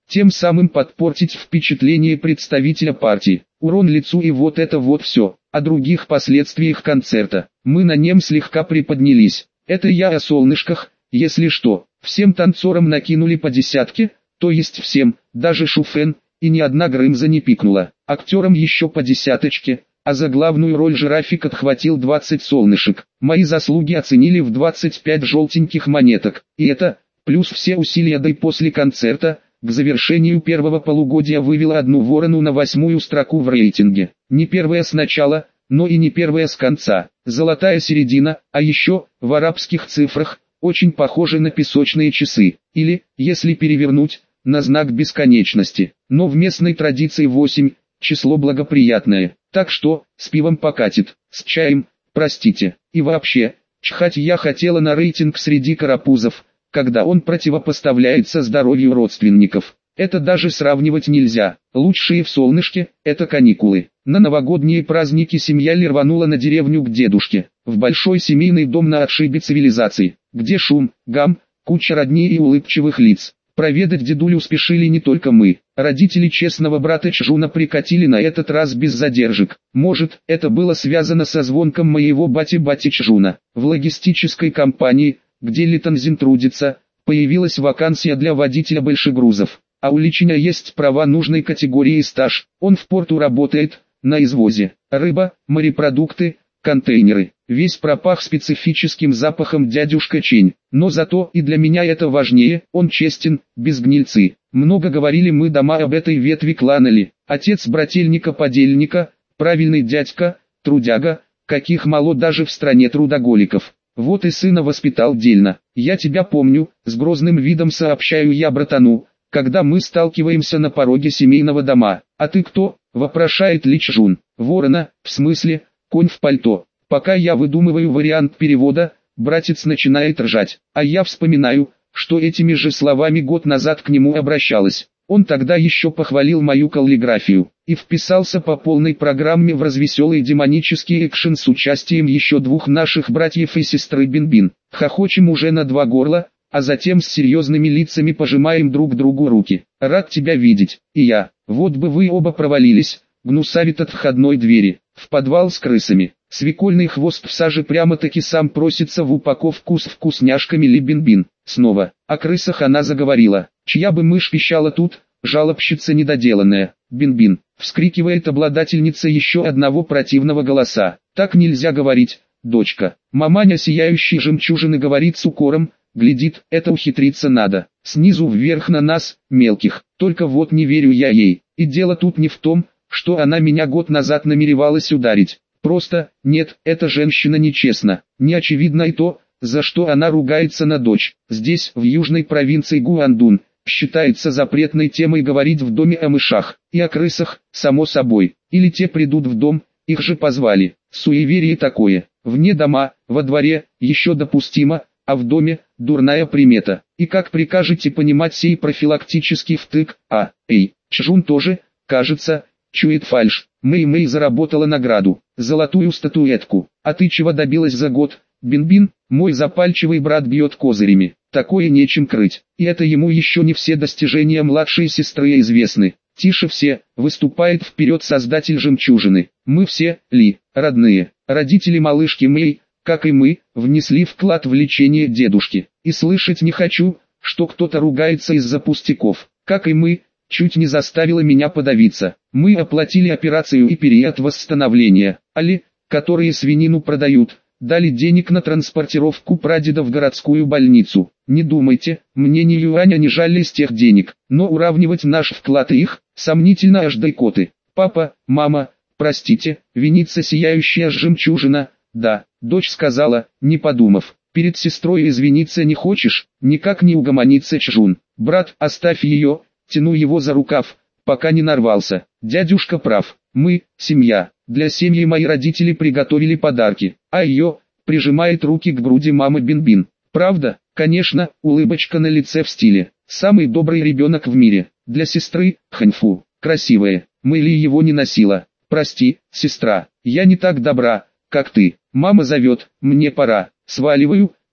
тем самым подпортить впечатление представителя партии. Урон лицу и вот это вот все. О других последствиях концерта. Мы на нем слегка приподнялись. Это я о солнышках, если что. Всем танцорам накинули по десятке, то есть всем, даже Шуфен, и ни одна Грымза не пикнула. Актерам еще по десяточке, а за главную роль жирафик отхватил двадцать солнышек. Мои заслуги оценили в двадцать пять желтеньких монеток. И это, плюс все усилия да и после концерта, к завершению первого полугодия вывела одну ворону на восьмую строку в рейтинге. Не первая с начала, но и не первая с конца. Золотая середина, а еще, в арабских цифрах, очень похоже на песочные часы. Или, если перевернуть, на знак бесконечности. Но в местной традиции восемь, число благоприятное. Так что, с пивом покатит, с чаем, простите. И вообще, чхать я хотела на рейтинг среди карапузов, когда он противопоставляется здоровью родственников. Это даже сравнивать нельзя. Лучшие в солнышке – это каникулы. На новогодние праздники семья Ли рванула на деревню к дедушке, в большой семейный дом на отшибе цивилизации, где шум, гам, куча родни и улыбчивых лиц. Проведать дедулю спешили не только мы. Родители честного брата Чжуна прикатили на этот раз без задержек. Может, это было связано со звонком моего бати-бати Чжуна. В логистической компании, где Ли Танзин трудится, появилась вакансия для водителя большегрузов. А у Личиня есть права нужной категории и стаж. Он в порту работает, на извозе. Рыба, морепродукты, контейнеры. Весь пропах специфическим запахом дядюшка Чень. Но зато и для меня это важнее, он честен, без гнильцы. Много говорили мы дома об этой ветви клана Ли. Отец брательника-подельника, правильный дядька, трудяга, каких мало даже в стране трудоголиков. Вот и сына воспитал дельно. Я тебя помню, с грозным видом сообщаю я братану, когда мы сталкиваемся на пороге семейного дома. А ты кто? Вопрошает Ли Чжун. Ворона, в смысле, конь в пальто. Пока я выдумываю вариант перевода, братец начинает ржать. А я вспоминаю, что этими же словами год назад к нему обращалась. Он тогда еще похвалил мою каллиграфию и вписался по полной программе в развеселый демонический экшен с участием еще двух наших братьев и сестры Бинбин. Хохочем уже на два горла, а затем с серьезными лицами пожимаем друг другу руки. Рад тебя видеть, и я. Вот бы вы оба провалились, гнусавит от входной двери, в подвал с крысами. Свекольный хвост в саже прямо-таки сам просится в упаковку с вкусняшками Ли Бинбин. Снова, о крысах она заговорила. Чья бы мышь пищала тут, жалобщица недоделанная. Бинбин, вскрикивает обладательница еще одного противного голоса. Так нельзя говорить, дочка. Маманя сияющей жемчужины говорит с укором, глядит, это ухитриться надо. Снизу вверх на нас, мелких. Только вот не верю я ей. И дело тут не в том, что она меня год назад намеревалась ударить. Просто, нет, эта женщина нечестна. Не очевидно и то, за что она ругается на дочь. Здесь, в южной провинции Гуандун, считается запретной темой говорить в доме о мышах и о крысах, само собой. Или те придут в дом, их же позвали. Суеверие такое. Вне дома, во дворе, еще допустимо, а в доме – дурная примета. И как прикажете понимать сей профилактический втык? А, эй, Чжун тоже, кажется, чует фальшь. Мэй-Мэй заработала награду, золотую статуэтку. А ты чего добилась за год? Бинбин, мой запальчивый брат бьет козырями. Такое нечем крыть. И это ему еще не все достижения младшей сестры известны. Тише все, выступает вперед создатель жемчужины. Мы все, Ли, родные, родители малышки Мэй, как и мы, внесли вклад в лечение дедушки. И слышать не хочу, что кто-то ругается из-за пустяков. Как и мы, чуть не заставила меня подавиться. Мы оплатили операцию и период восстановления. Али, которые свинину продают, дали денег на транспортировку прадеда в городскую больницу. Не думайте, мне ни юаня не жалели с тех денег, но уравнивать наш вклад и их, сомнительно аж дайкоты. Папа, мама, простите, винится сияющая жемчужина. Да, дочь сказала, не подумав. Перед сестрой извиниться не хочешь, никак не угомонится Чжун. Брат, оставь ее, тяну его за рукав, пока не нарвался. Дядюшка прав, мы, семья. Для семьи мои родители приготовили подарки, а ее, прижимает руки к груди мамы Бинбин. Правда, конечно, улыбочка на лице в стиле. Самый добрый ребенок в мире. Для сестры, Ханьфу, красивая, мы ли его не носила. Прости, сестра, я не так добра, как ты. Мама зовет, мне пора. Сваливаю,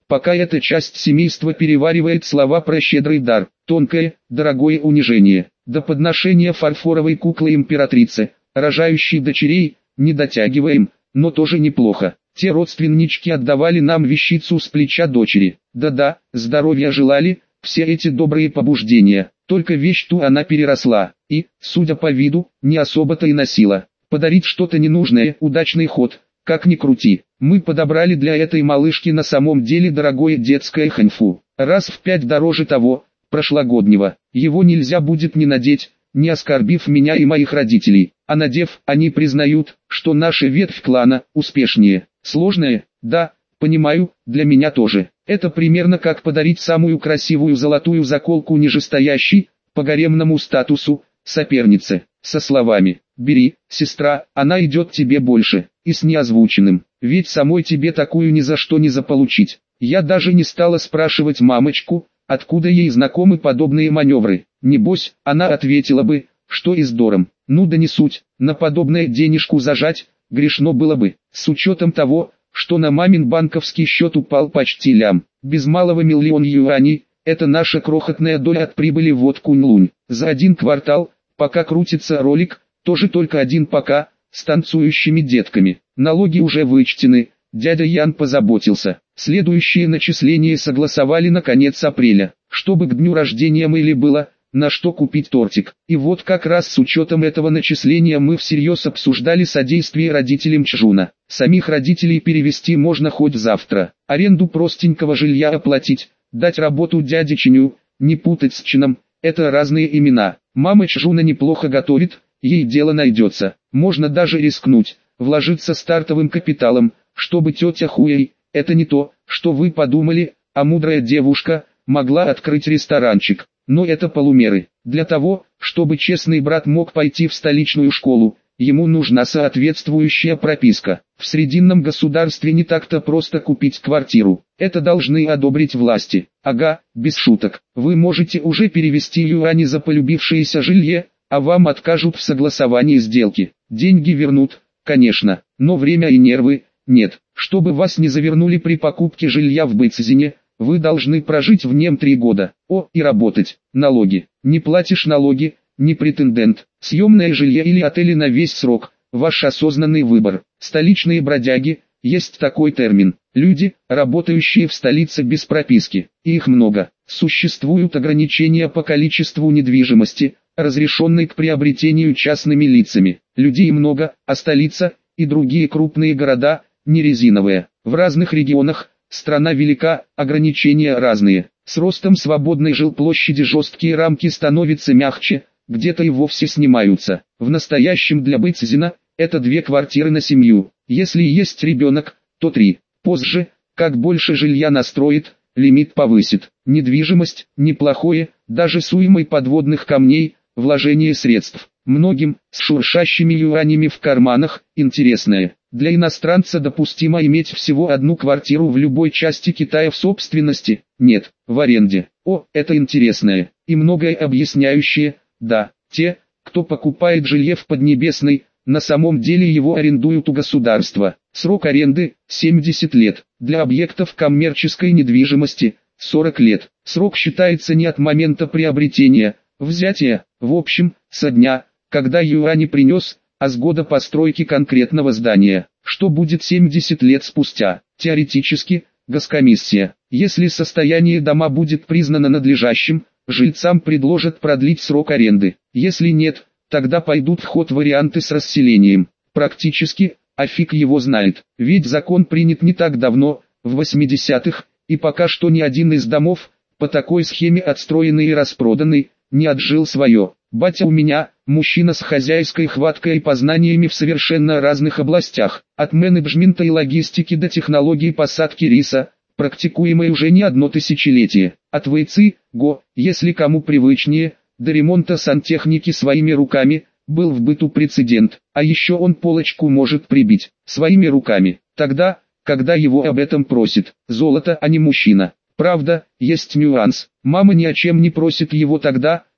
пока эта часть семейства переваривает слова про щедрый дар, тонкое, дорогое унижение, до подношения фарфоровой куклы императрицы, рожающей дочерей, не дотягиваем, но тоже неплохо. Те родственнички отдавали нам вещицу с плеча дочери. Да-да, здоровья желали, все эти добрые побуждения, только вещь ту она переросла, и, судя по виду, не особо-то и носила. Подарить что-то ненужное, удачный ход, как ни крути. Мы подобрали для этой малышки на самом деле дорогое детское ханьфу, раз в пять дороже того, прошлогоднего. Его нельзя будет не надеть, не оскорбив меня и моих родителей, а надев, они признают, что наша ветвь клана успешнее. Сложное, да, понимаю, для меня тоже. Это примерно как подарить самую красивую золотую заколку нижестоящей, по гаремному статусу, сопернице, со словами «бери, сестра, она идет тебе больше», и с неозвученным, ведь самой тебе такую ни за что не заполучить. Я даже не стала спрашивать мамочку, откуда ей знакомы подобные маневры. Небось, она ответила бы, что и здором. Ну да не суть, на подобное денежку зажать, грешно было бы, с учетом того, что на мамин банковский счет упал почти лям, без малого миллион юаней, это наша крохотная доля от прибыли в вот Кунь-Лунь. За один квартал, пока крутится ролик, тоже только один пока, с танцующими детками. Налоги уже вычтены, дядя Ян позаботился. Следующее начисление согласовали на конец апреля, чтобы к дню рождения Мэйли было, на что купить тортик. И вот как раз с учетом этого начисления мы всерьез обсуждали содействие родителям Чжуна. Самих родителей перевести можно хоть завтра. Аренду простенького жилья оплатить, дать работу дяде Чиню, не путать с Чином, это разные имена. Мама Чжуна неплохо готовит, ей дело найдется. Можно даже рискнуть, вложиться стартовым капиталом, чтобы тетя Хуэй, это не то, что вы подумали, а мудрая девушка, могла открыть ресторанчик. Но это полумеры. Для того, чтобы честный брат мог пойти в столичную школу, ему нужна соответствующая прописка. В срединном государстве не так-то просто купить квартиру. Это должны одобрить власти. Ага, без шуток. Вы можете уже перевести юани за полюбившееся жилье, а вам откажут в согласовании сделки. Деньги вернут, конечно, но время и нервы нет. Чтобы вас не завернули при покупке жилья в Бэйцзине, вы должны прожить в нем три года. О, и работать. Налоги. Не платишь налоги, не претендент. Съемное жилье или отели на весь срок. Ваш осознанный выбор. Столичные бродяги, есть такой термин. Люди, работающие в столице без прописки. И их много. Существуют ограничения по количеству недвижимости, разрешенной к приобретению частными лицами. Людей много, а столица и другие крупные города не резиновые. В разных регионах страна велика, ограничения разные. С ростом свободной жилплощади жесткие рамки становятся мягче, где-то и вовсе снимаются. В настоящем для Бэйцзина это две квартиры на семью. Если есть ребенок, то три. Позже, как больше жилья настроит, лимит повысит. Недвижимость – неплохое, даже с уймой подводных камней, вложение средств. Многим, с шуршащими юанями в карманах, интересное. Для иностранца допустимо иметь всего одну квартиру в любой части Китая в собственности, нет, в аренде. О, это интересное и многое объясняющее, да, те, кто покупает жилье в Поднебесной, на самом деле его арендуют у государства. Срок аренды – семьдесят лет, для объектов коммерческой недвижимости – сорок лет. Срок считается не от момента приобретения, взятия, в общем, со дня, когда юани принес, а с года постройки конкретного здания. Что будет семьдесят лет спустя? Теоретически, госкомиссия. Если состояние дома будет признано надлежащим, жильцам предложат продлить срок аренды. Если нет, тогда пойдут в ход варианты с расселением. Практически, а фиг его знает. Ведь закон принят не так давно, в восьмидесятых, и пока что ни один из домов, по такой схеме отстроенный и распроданный, не отжил свое. Батя у меня, мужчина с хозяйской хваткой и познаниями в совершенно разных областях, от менеджмента и логистики до технологий посадки риса, практикуемой уже не одно тысячелетие. От Вэйци, Го, если кому привычнее, до ремонта сантехники своими руками, был в быту прецедент, а еще он полочку может прибить, своими руками, тогда, когда его об этом просит, золото, а не мужчина. Правда, есть нюанс, мама ни о чем не просит его тогда,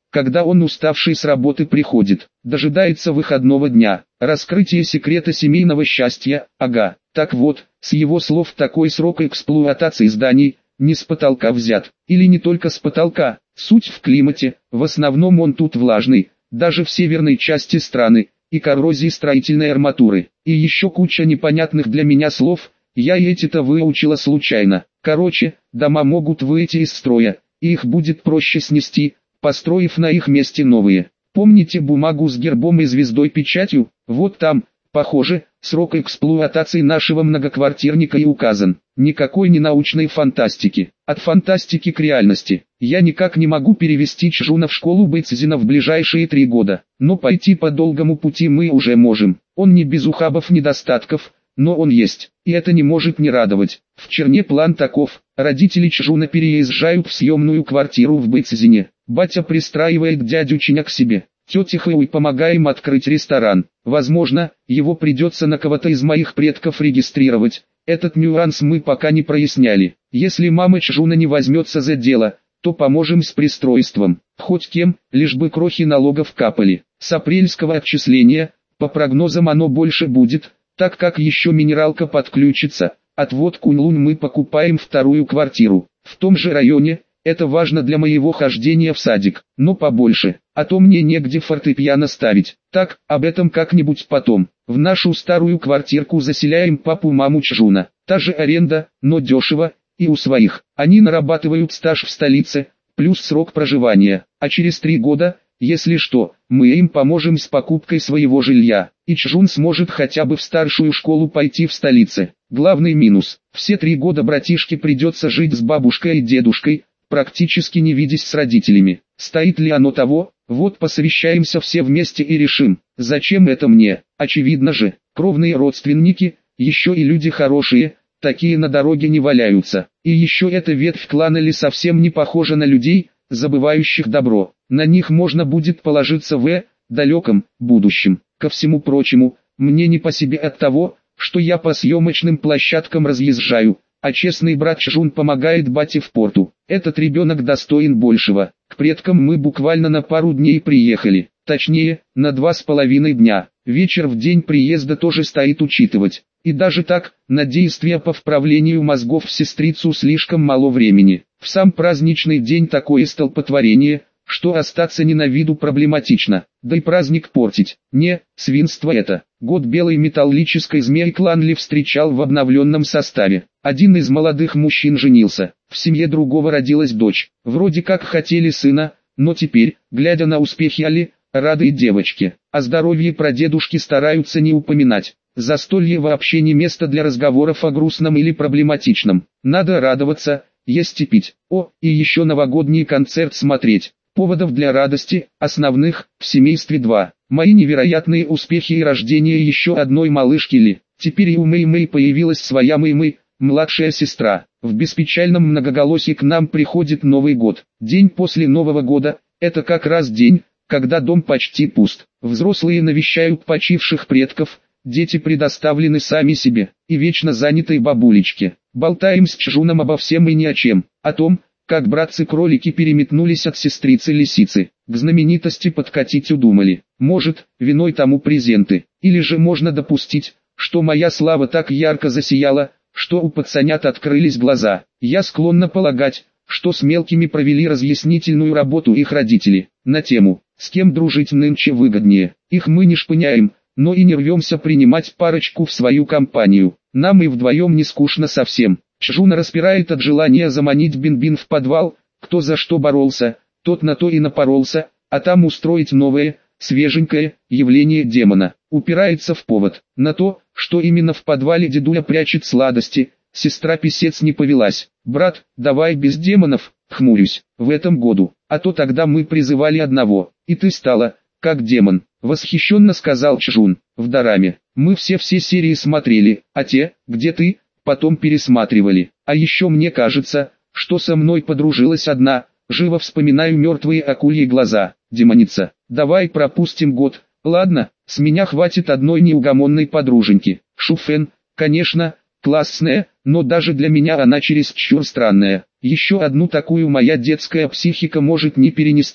когда он уставший с работы приходит, дожидается выходного дня, раскрытие секрета семейного счастья, ага. Так вот, с его слов такой срок эксплуатации зданий, не с потолка взят, или не только с потолка, суть в климате, в основном он тут влажный, даже в северной части страны, и коррозии строительной арматуры, и еще куча непонятных для меня слов, я и эти-то выучила случайно. Короче, дома могут выйти из строя, и их будет проще снести, построив на их месте новые. Помните бумагу с гербом и звездой-печатью? Вот там, похоже, срок эксплуатации нашего многоквартирника и указан. Никакой не научной фантастики. От фантастики к реальности. Я никак не могу перевести Чжуна в школу Бэйцзина в ближайшие три года. Но пойти по долгому пути мы уже можем. Он не без ухабов недостатков, но он есть. И это не может не радовать. В черне план таков. Родители Чжуна переезжают в съемную квартиру в Бэйцзине. Батя пристраивает дядю Чиня к себе. Тетя Хэуй помогаем открыть ресторан. Возможно, его придется на кого-то из моих предков регистрировать. Этот нюанс мы пока не проясняли. Если мама Чжуна не возьмется за дело, то поможем с пристройством. Хоть кем, лишь бы крохи налогов капали. С апрельского отчисления, по прогнозам оно больше будет, так как еще минералка подключится. Отвод Куньлунь мы покупаем вторую квартиру. В том же районе. Это важно для моего хождения в садик, но побольше, а то мне негде фортепиано ставить. Так, об этом как-нибудь потом. В нашу старую квартирку заселяем папу-маму Чжуна. Та же аренда, но дешево, и у своих. Они нарабатывают стаж в столице, плюс срок проживания. А через три года, если что, мы им поможем с покупкой своего жилья. И Чжун сможет хотя бы в старшую школу пойти в столице. Главный минус. Все три года братишке придется жить с бабушкой и дедушкой, практически не видясь с родителями. Стоит ли оно того? Вот посовещаемся все вместе и решим, зачем это мне. Очевидно же, кровные родственники, еще и люди хорошие, такие на дороге не валяются. И еще эта ветвь клана Ли совсем не похожа на людей, забывающих добро. На них можно будет положиться в далеком будущем. Ко всему прочему, мне не по себе от того, что я по съемочным площадкам разъезжаю, а честный брат Чжун помогает бате в порту. Этот ребенок достоин большего. К предкам мы буквально на пару дней приехали, точнее, на два с половиной дня. Вечер в день приезда тоже стоит учитывать. И даже так, на действия по вправлению мозгов в сестрицу слишком мало времени. В сам праздничный день такое столпотворение, что остаться не на виду проблематично, да и праздник портить. Не, свинство это. Год белой металлической змеи клан Ли встречал в обновленном составе. Один из молодых мужчин женился, в семье другого родилась дочь. Вроде как хотели сына, но теперь, глядя на успехи Али, рады и девочке. О здоровье прадедушки стараются не упоминать. Застолье вообще не место для разговоров о грустном или проблематичном. Надо радоваться, есть и пить. О, и еще новогодний концерт смотреть. Поводов для радости, основных, в семействе два. Мои невероятные успехи и рождение еще одной малышки Ли. Теперь и у Мэй-Мэй появилась своя Мэй-Мэй, младшая сестра. В беспечальном многоголосии к нам приходит Новый год. День после Нового года, это как раз день, когда дом почти пуст. Взрослые навещают почивших предков, дети предоставлены сами себе, и вечно занятой бабулечке. Болтаем с Чжуном обо всем и ни о чем, о том, как братцы-кролики переметнулись от сестрицы-лисицы, к знаменитости подкатить удумали. Может, виной тому презенты, или же можно допустить, что моя слава так ярко засияла, что у пацанят открылись глаза. Я склонна полагать, что с мелкими провели разъяснительную работу их родители, на тему, с кем дружить нынче выгоднее. Их мы не шпыняем, но и не рвемся принимать парочку в свою компанию. Нам и вдвоем не скучно совсем. Чжуна распирает от желания заманить Бин-Бин в подвал, кто за что боролся, тот на то и напоролся, а там устроить новое, свеженькое, явление демона. Упирается в повод, на то, что именно в подвале дедуля прячет сладости, сестра-писец не повелась. Брат, давай без демонов, хмурюсь, в этом году, а то тогда мы призывали одного, и ты стала, как демон, восхищенно сказал Чжун. В дораме, мы все-все серии смотрели, а те, где ты, потом пересматривали. А еще мне кажется, что со мной подружилась одна, живо вспоминаю мертвые акульи глаза, демоница. Давай пропустим год, ладно, с меня хватит одной неугомонной подруженьки. Шуфен, конечно, классная, но даже для меня она чересчур странная. Еще одну такую моя детская психика может не перенести.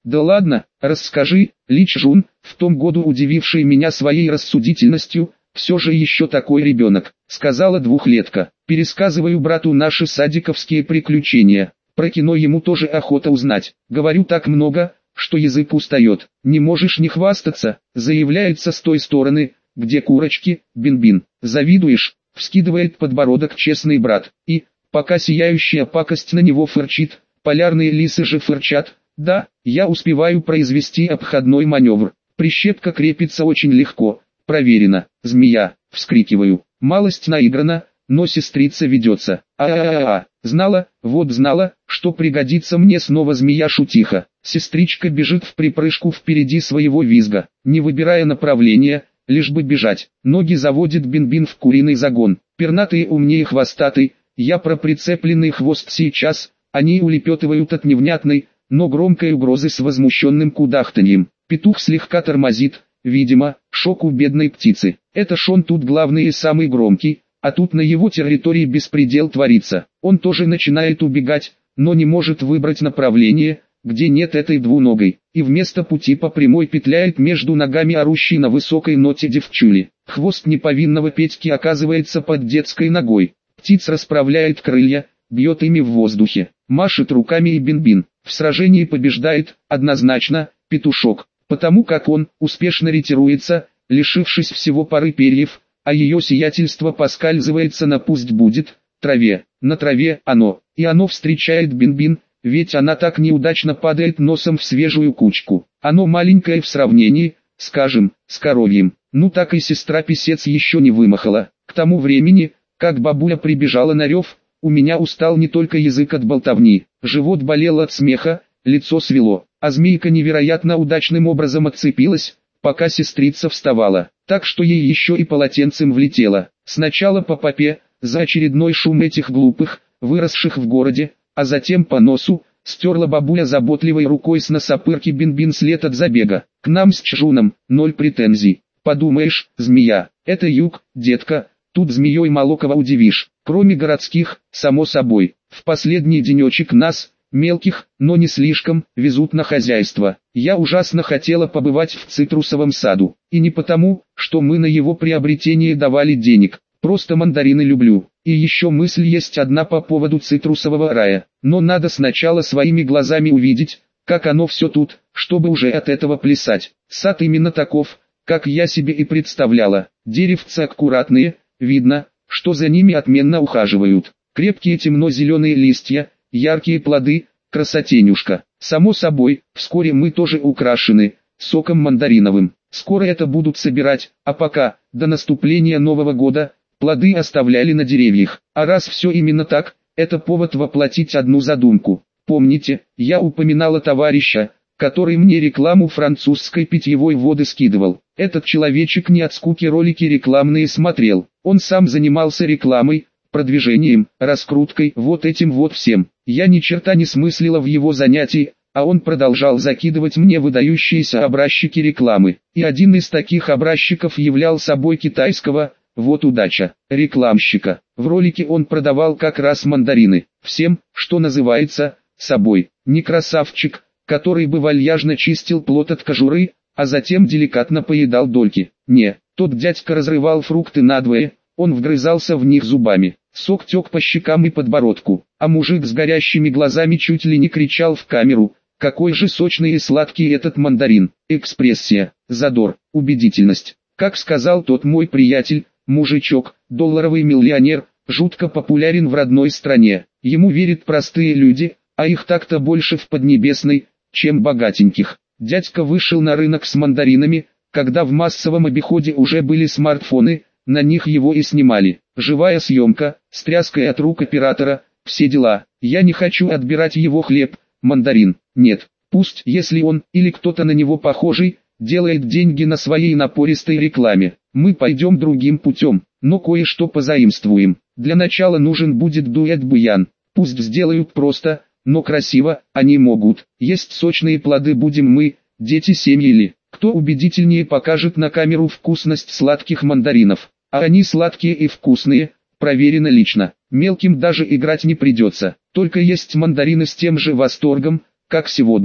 Да ладно, расскажи, Ли Чжун, в том году удививший меня своей рассудительностью, все же еще такой ребенок, сказала двухлетка. Пересказываю брату наши садиковские приключения. Про кино ему тоже охота узнать. Говорю так много, что язык устает. Не можешь не хвастаться, заявляется с той стороны, где курочки, бин-бин. Завидуешь, вскидывает подбородок честный брат. И, пока сияющая пакость на него фырчит, полярные лисы же фырчат. Да, я успеваю произвести обходной маневр. Прищепка крепится очень легко. Проверено. Змея. Вскрикиваю. Малость наиграна, но сестрица ведется. А-а-а-а. Знала, вот знала, что пригодится мне снова змея-шутиха. Сестричка бежит в припрыжку впереди своего визга, не выбирая направления, лишь бы бежать. Ноги заводит бин-бин в куриный загон. Пернатые умнее хвостатый, я про прицепленный хвост сейчас. Они улепетывают от невнятной, но громкой угрозы с возмущенным кудахтаньем. Петух слегка тормозит, видимо, шок у бедной птицы. Это Шон тут главный и самый громкий, а тут на его территории беспредел творится. Он тоже начинает убегать, но не может выбрать направление, где нет этой двуногой, и вместо пути по прямой петляет между ногами орущей на высокой ноте девчули. Хвост неповинного Петьки оказывается под детской ногой. Птиц расправляет крылья, бьет ими в воздухе, машет руками и бин-бин. В сражении побеждает, однозначно, петушок, потому как он успешно ретируется, лишившись всего пары перьев, а ее сиятельство поскальзывается на пусть будет, траве. На траве оно, и оно встречает бин-бин, ведь она так неудачно падает носом в свежую кучку. Оно маленькое в сравнении, скажем, с коровьем. Ну так и сестра-писец еще не вымахала. К тому времени, как бабуля прибежала на рев, у меня устал не только язык от болтовни, живот болел от смеха, лицо свело, а змейка невероятно удачным образом отцепилась, пока сестрица вставала, так что ей еще и полотенцем влетело. Сначала по попе, за очередной шум этих глупых, выросших в городе, а затем по носу, стерла бабуля заботливой рукой с носопырки бин-бин след от забега. К нам с Чжуном, ноль претензий. Подумаешь, змея, это юг, детка, тут змеей мало кого удивишь, кроме городских, само собой. В последний денечек нас, мелких, но не слишком, везут на хозяйство. Я ужасно хотела побывать в цитрусовом саду, и не потому, что мы на его приобретение давали денег, просто мандарины люблю. И еще мысль есть одна по поводу цитрусового рая, но надо сначала своими глазами увидеть, как оно все тут, чтобы уже от этого плясать. Сад именно таков, как я себе и представляла. Деревца аккуратные, видно, что за ними отменно ухаживают. Крепкие темно-зеленые листья, яркие плоды, красотенюшка. Само собой, вскоре мы тоже украшены соком мандариновым. Скоро это будут собирать, а пока, до наступления Нового года, плоды оставляли на деревьях. А раз все именно так, это повод воплотить одну задумку. Помните, я упоминала товарища, который мне рекламу французской питьевой воды скидывал. Этот человечек не от скуки ролики рекламные смотрел. Он сам занимался рекламой, продвижением, раскруткой, вот этим вот всем. Я ни черта не смыслила в его занятии, а он продолжал закидывать мне выдающиеся образчики рекламы. И один из таких образчиков являл собой китайского, вот удача, рекламщика. В ролике он продавал как раз мандарины, всем, что называется, собой. Не красавчик, который бы вальяжно чистил плод от кожуры, а затем деликатно поедал дольки. Не, тот дядька разрывал фрукты надвое, он вгрызался в них зубами. Сок тек по щекам и подбородку, а мужик с горящими глазами чуть ли не кричал в камеру: «Какой же сочный и сладкий этот мандарин!» Экспрессия, задор, убедительность. Как сказал тот мой приятель, мужичок, долларовый миллионер, жутко популярен в родной стране. Ему верят простые люди, а их так-то больше в Поднебесной, чем богатеньких. Дядька вышел на рынок с мандаринами, когда в массовом обиходе уже были смартфоны, на них его и снимали. Живая съемка, с тряской от рук оператора, все дела. Я не хочу отбирать его хлеб, мандарин, нет. Пусть, если он, или кто-то на него похожий, делает деньги на своей напористой рекламе. Мы пойдем другим путем, но кое-что позаимствуем. Для начала нужен будет дуэт буян. Пусть сделают просто, но красиво, они могут. Есть сочные плоды будем мы, дети семьи ли. Кто убедительнее покажет на камеру вкусность сладких мандаринов. А они сладкие и вкусные, проверено лично. Мелким даже играть не придется. Только есть мандарины с тем же восторгом, как сегодня.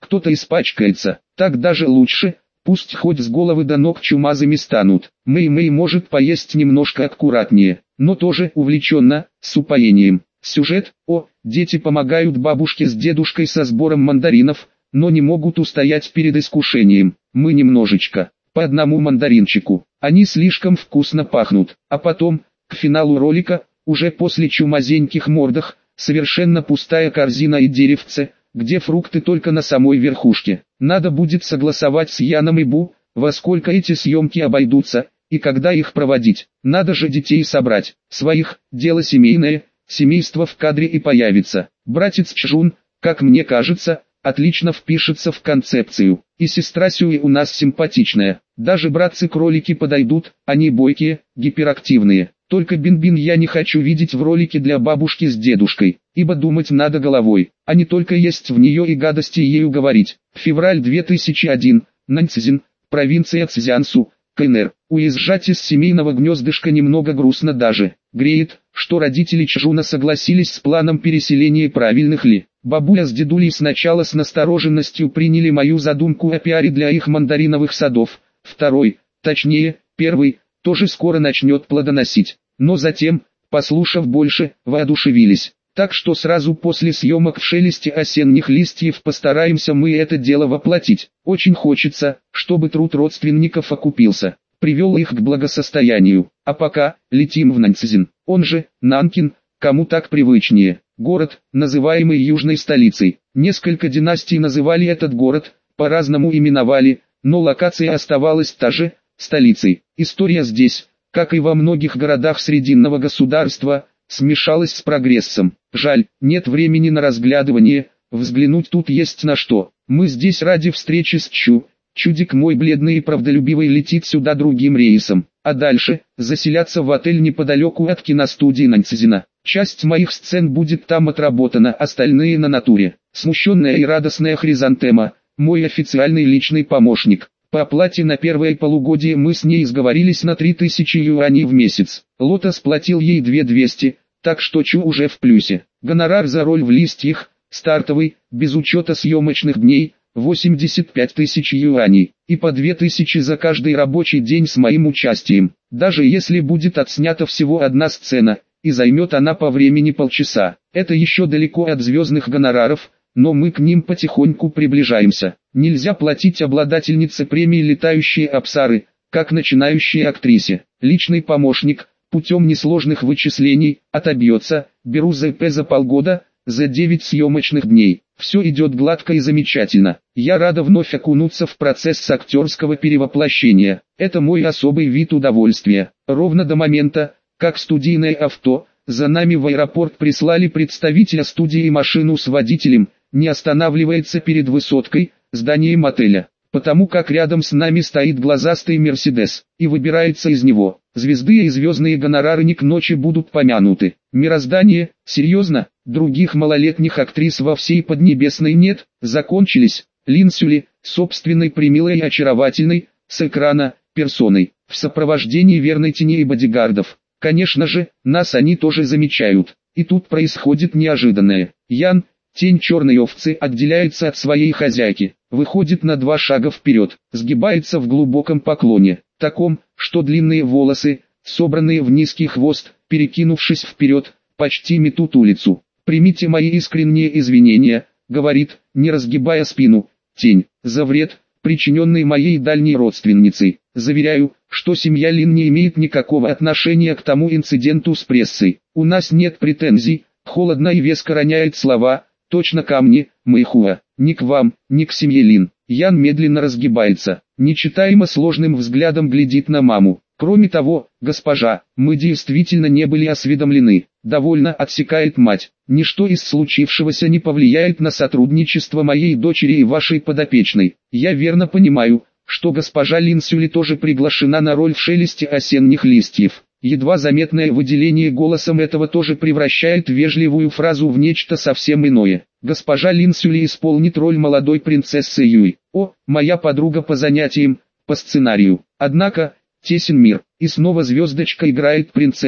кто-то испачкается, так даже лучше, пусть хоть с головы до ног чумазыми станут. Мэй-Мэй может поесть немножко аккуратнее, но тоже увлеченно, с упоением. Сюжет: о, дети помогают бабушке с дедушкой со сбором мандаринов, но не могут устоять перед искушением. Мы немножечко, по одному мандаринчику, они слишком вкусно пахнут. А потом, к финалу ролика, уже после чумазеньких мордах, совершенно пустая корзина и деревце, где фрукты только на самой верхушке. Надо будет согласовать с Яном и Бу, во сколько эти съемки обойдутся, и когда их проводить. Надо же детей собрать, своих, дело семейное, семейство в кадре и появится. Братец Чжун, как мне кажется, отлично впишется в концепцию. И сестра Сюи у нас симпатичная. Даже братцы-кролики подойдут, они бойкие, гиперактивные. Только Бин-Бин я не хочу видеть в ролике для бабушки с дедушкой, ибо думать надо головой, а не только есть в нее и гадости ею говорить. Февраль две тысячи первый, Наньцзин, провинция Цзянсу, КНР. Уезжать из семейного гнездышка немного грустно даже. Греет, что родители Чжуна согласились с планом переселения, правильных ли. Бабуля с дедулей сначала с настороженностью приняли мою задумку о пиаре для их мандариновых садов. Второй, точнее, первый, тоже скоро начнет плодоносить. Но затем, послушав больше, воодушевились. Так что сразу после съемок в шелесте осенних листьев постараемся мы это дело воплотить. Очень хочется, чтобы труд родственников окупился, привел их к благосостоянию. А пока, летим в Наньцзин, он же, Нанкин, кому так привычнее. Город, называемый южной столицей. Несколько династий называли этот город, по-разному именовали, но локация оставалась та же, столицей. История здесь, как и во многих городах Срединного государства, смешалась с прогрессом. Жаль, нет времени на разглядывание, взглянуть тут есть на что. Мы здесь ради встречи с Чу. Чудик мой бледный и правдолюбивый летит сюда другим рейсом, а дальше, заселяться в отель неподалеку от киностудии Наньцзина. Часть моих сцен будет там отработана, остальные на натуре. Смущенная и радостная Хризантема, мой официальный личный помощник. По оплате на первое полугодие мы с ней сговорились на три тысячи юаней в месяц. Лотос платил ей две тысячи двести, так что Чу уже в плюсе. Гонорар за роль в листьях, стартовый, без учета съемочных дней, восемьдесят пять тысяч юаней, и по две тысячи за каждый рабочий день с моим участием. Даже если будет отснята всего одна сцена, и займет она по времени полчаса, это еще далеко от звездных гонораров, но мы к ним потихоньку приближаемся. Нельзя платить обладательнице премии «Летающие Апсары», как начинающей актрисе. Личный помощник, путем несложных вычислений, отобьется, беру ЗП за полгода, за девять съемочных дней. Все идет гладко и замечательно. Я рада вновь окунуться в процесс актерского перевоплощения. Это мой особый вид удовольствия. Ровно до момента, как студийное авто, за нами в аэропорт прислали представителя студии и машину с водителем, не останавливается перед высоткой, зданием отеля, потому как рядом с нами стоит глазастый Мерседес, и выбирается из него. Звезды и звездные гонорары не к ночи будут помянуты. Мироздание, серьезно, других малолетних актрис во всей Поднебесной нет, закончились. Лин Сюли, собственной примилой и очаровательной, с экрана, персоной, в сопровождении верной тени и бодигардов. Конечно же, нас они тоже замечают. И тут происходит неожиданное. Ян, тень черной овцы, отделяется от своей хозяйки, выходит на два шага вперед, сгибается в глубоком поклоне, таком, что длинные волосы, собранные в низкий хвост, перекинувшись вперед, почти метут улицу. «Примите мои искренние извинения», — говорит, не разгибая спину, тень, «за вред, причиненный моей дальней родственницей. Заверяю, что семья Лин не имеет никакого отношения к тому инциденту с прессой. У нас нет претензий», — холодно и веско роняет слова, «точно ко мне, Мэйхуа, ни к вам, ни к семье Лин». Ян медленно разгибается, нечитаемо сложным взглядом глядит на маму. «Кроме того, госпожа, мы действительно не были осведомлены», — довольно отсекает мать. «Ничто из случившегося не повлияет на сотрудничество моей дочери и вашей подопечной. Я верно понимаю, что госпожа Лин Сюли тоже приглашена на роль в шелесте осенних листьев». Едва заметное выделение голосом этого тоже превращает вежливую фразу в нечто совсем иное. Госпожа Лин Сюли исполнит роль молодой принцессы Юй. О, моя подруга по занятиям, по сценарию. Однако, тесен мир, и снова звездочка играет принцессу.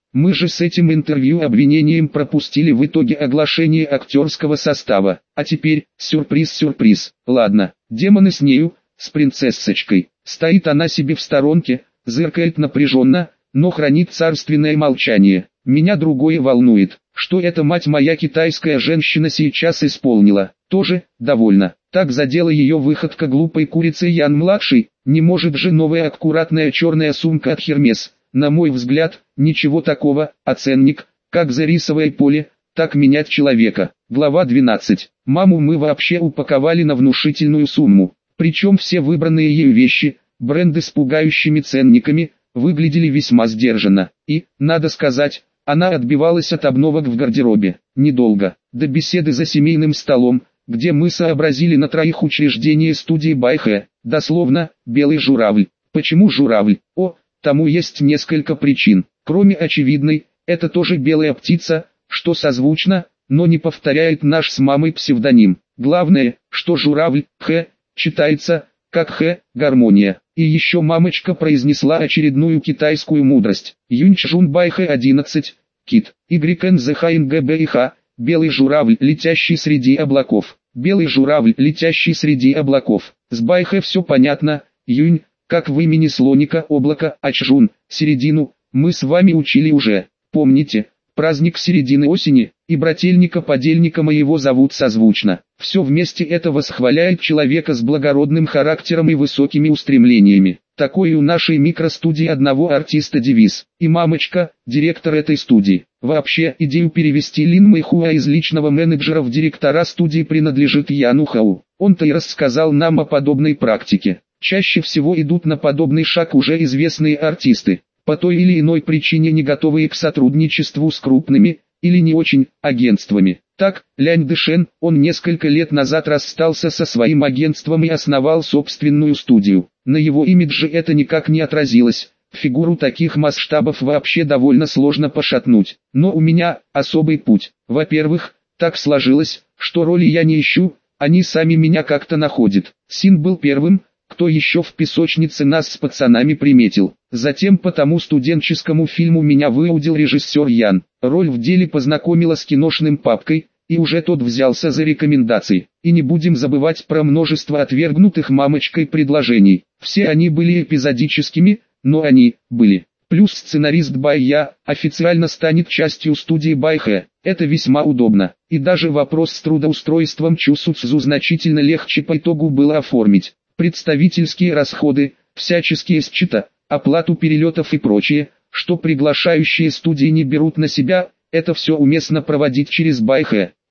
Мы же с этим интервью обвинением пропустили в итоге оглашение актерского состава. А теперь, сюрприз-сюрприз. Ладно, демоны с нею, с принцессочкой. Стоит она себе в сторонке, зыркает напряженно, но хранит царственное молчание. Меня другое волнует, что эта мать моя китайская женщина сейчас исполнила. Тоже, довольно. Так задела ее выходка глупой курицы Ян-младший. Не может же новая аккуратная черная сумка от Hermes. На мой взгляд, ничего такого, а ценник, как за рисовое поле, так менять человека. Глава двенадцать. Маму мы вообще упаковали на внушительную сумму. Причем все выбранные ею вещи, бренды с пугающими ценниками, выглядели весьма сдержанно. И, надо сказать, она отбивалась от обновок в гардеробе. Недолго, до беседы за семейным столом, где мы сообразили на троих учреждение студии Байхэ, дословно, «Белый журавль». Почему журавль? О, тому есть несколько причин. Кроме очевидной, это тоже белая птица, что созвучно, но не повторяет наш с мамой псевдоним. Главное, что журавль, хэ, читается, как хэ, гармония. И еще мамочка произнесла очередную китайскую мудрость. Юньчжун Байхэ одиннадцать, кит, YNZHNGBIH, белый журавль, летящий среди облаков. Белый журавль, летящий среди облаков. С Байхэ все понятно, Юнь, как в имени слоника облако, а Чжун, середину, мы с вами учили уже. Помните, праздник середины осени, и брательника-подельника моего зовут созвучно. Все вместе это восхваляет человека с благородным характером и высокими устремлениями. Такой у нашей микростудии одного артиста девиз. И мамочка, директор этой студии. Вообще, идею перевести Лин Мэйхуа из личного менеджера в директора студии принадлежит Яну Хау. Он-то и рассказал нам о подобной практике. Чаще всего идут на подобный шаг уже известные артисты, по той или иной причине не готовые к сотрудничеству с крупными, или не очень, агентствами. Так, Лянь Дэшен, он несколько лет назад расстался со своим агентством и основал собственную студию. На его имидже это никак не отразилось. Фигуру таких масштабов вообще довольно сложно пошатнуть. Но у меня особый путь. Во-первых, так сложилось, что роли я не ищу, они сами меня как-то находят. Син был первым, кто еще в песочнице нас с пацанами приметил. Затем по тому студенческому фильму меня выудил режиссер Ян. Роль в деле познакомила с киношным папкой, и уже тот взялся за рекомендации. И не будем забывать про множество отвергнутых мамочкой предложений. Все они были эпизодическими, но они были. Плюс сценарист Бай Я официально станет частью студии Байхэ. Это весьма удобно. И даже вопрос с трудоустройством Чу Суцзу значительно легче по итогу было оформить. Представительские расходы, всяческие счета, оплату перелетов и прочее, что приглашающие студии не берут на себя, это все уместно проводить через Байхэ.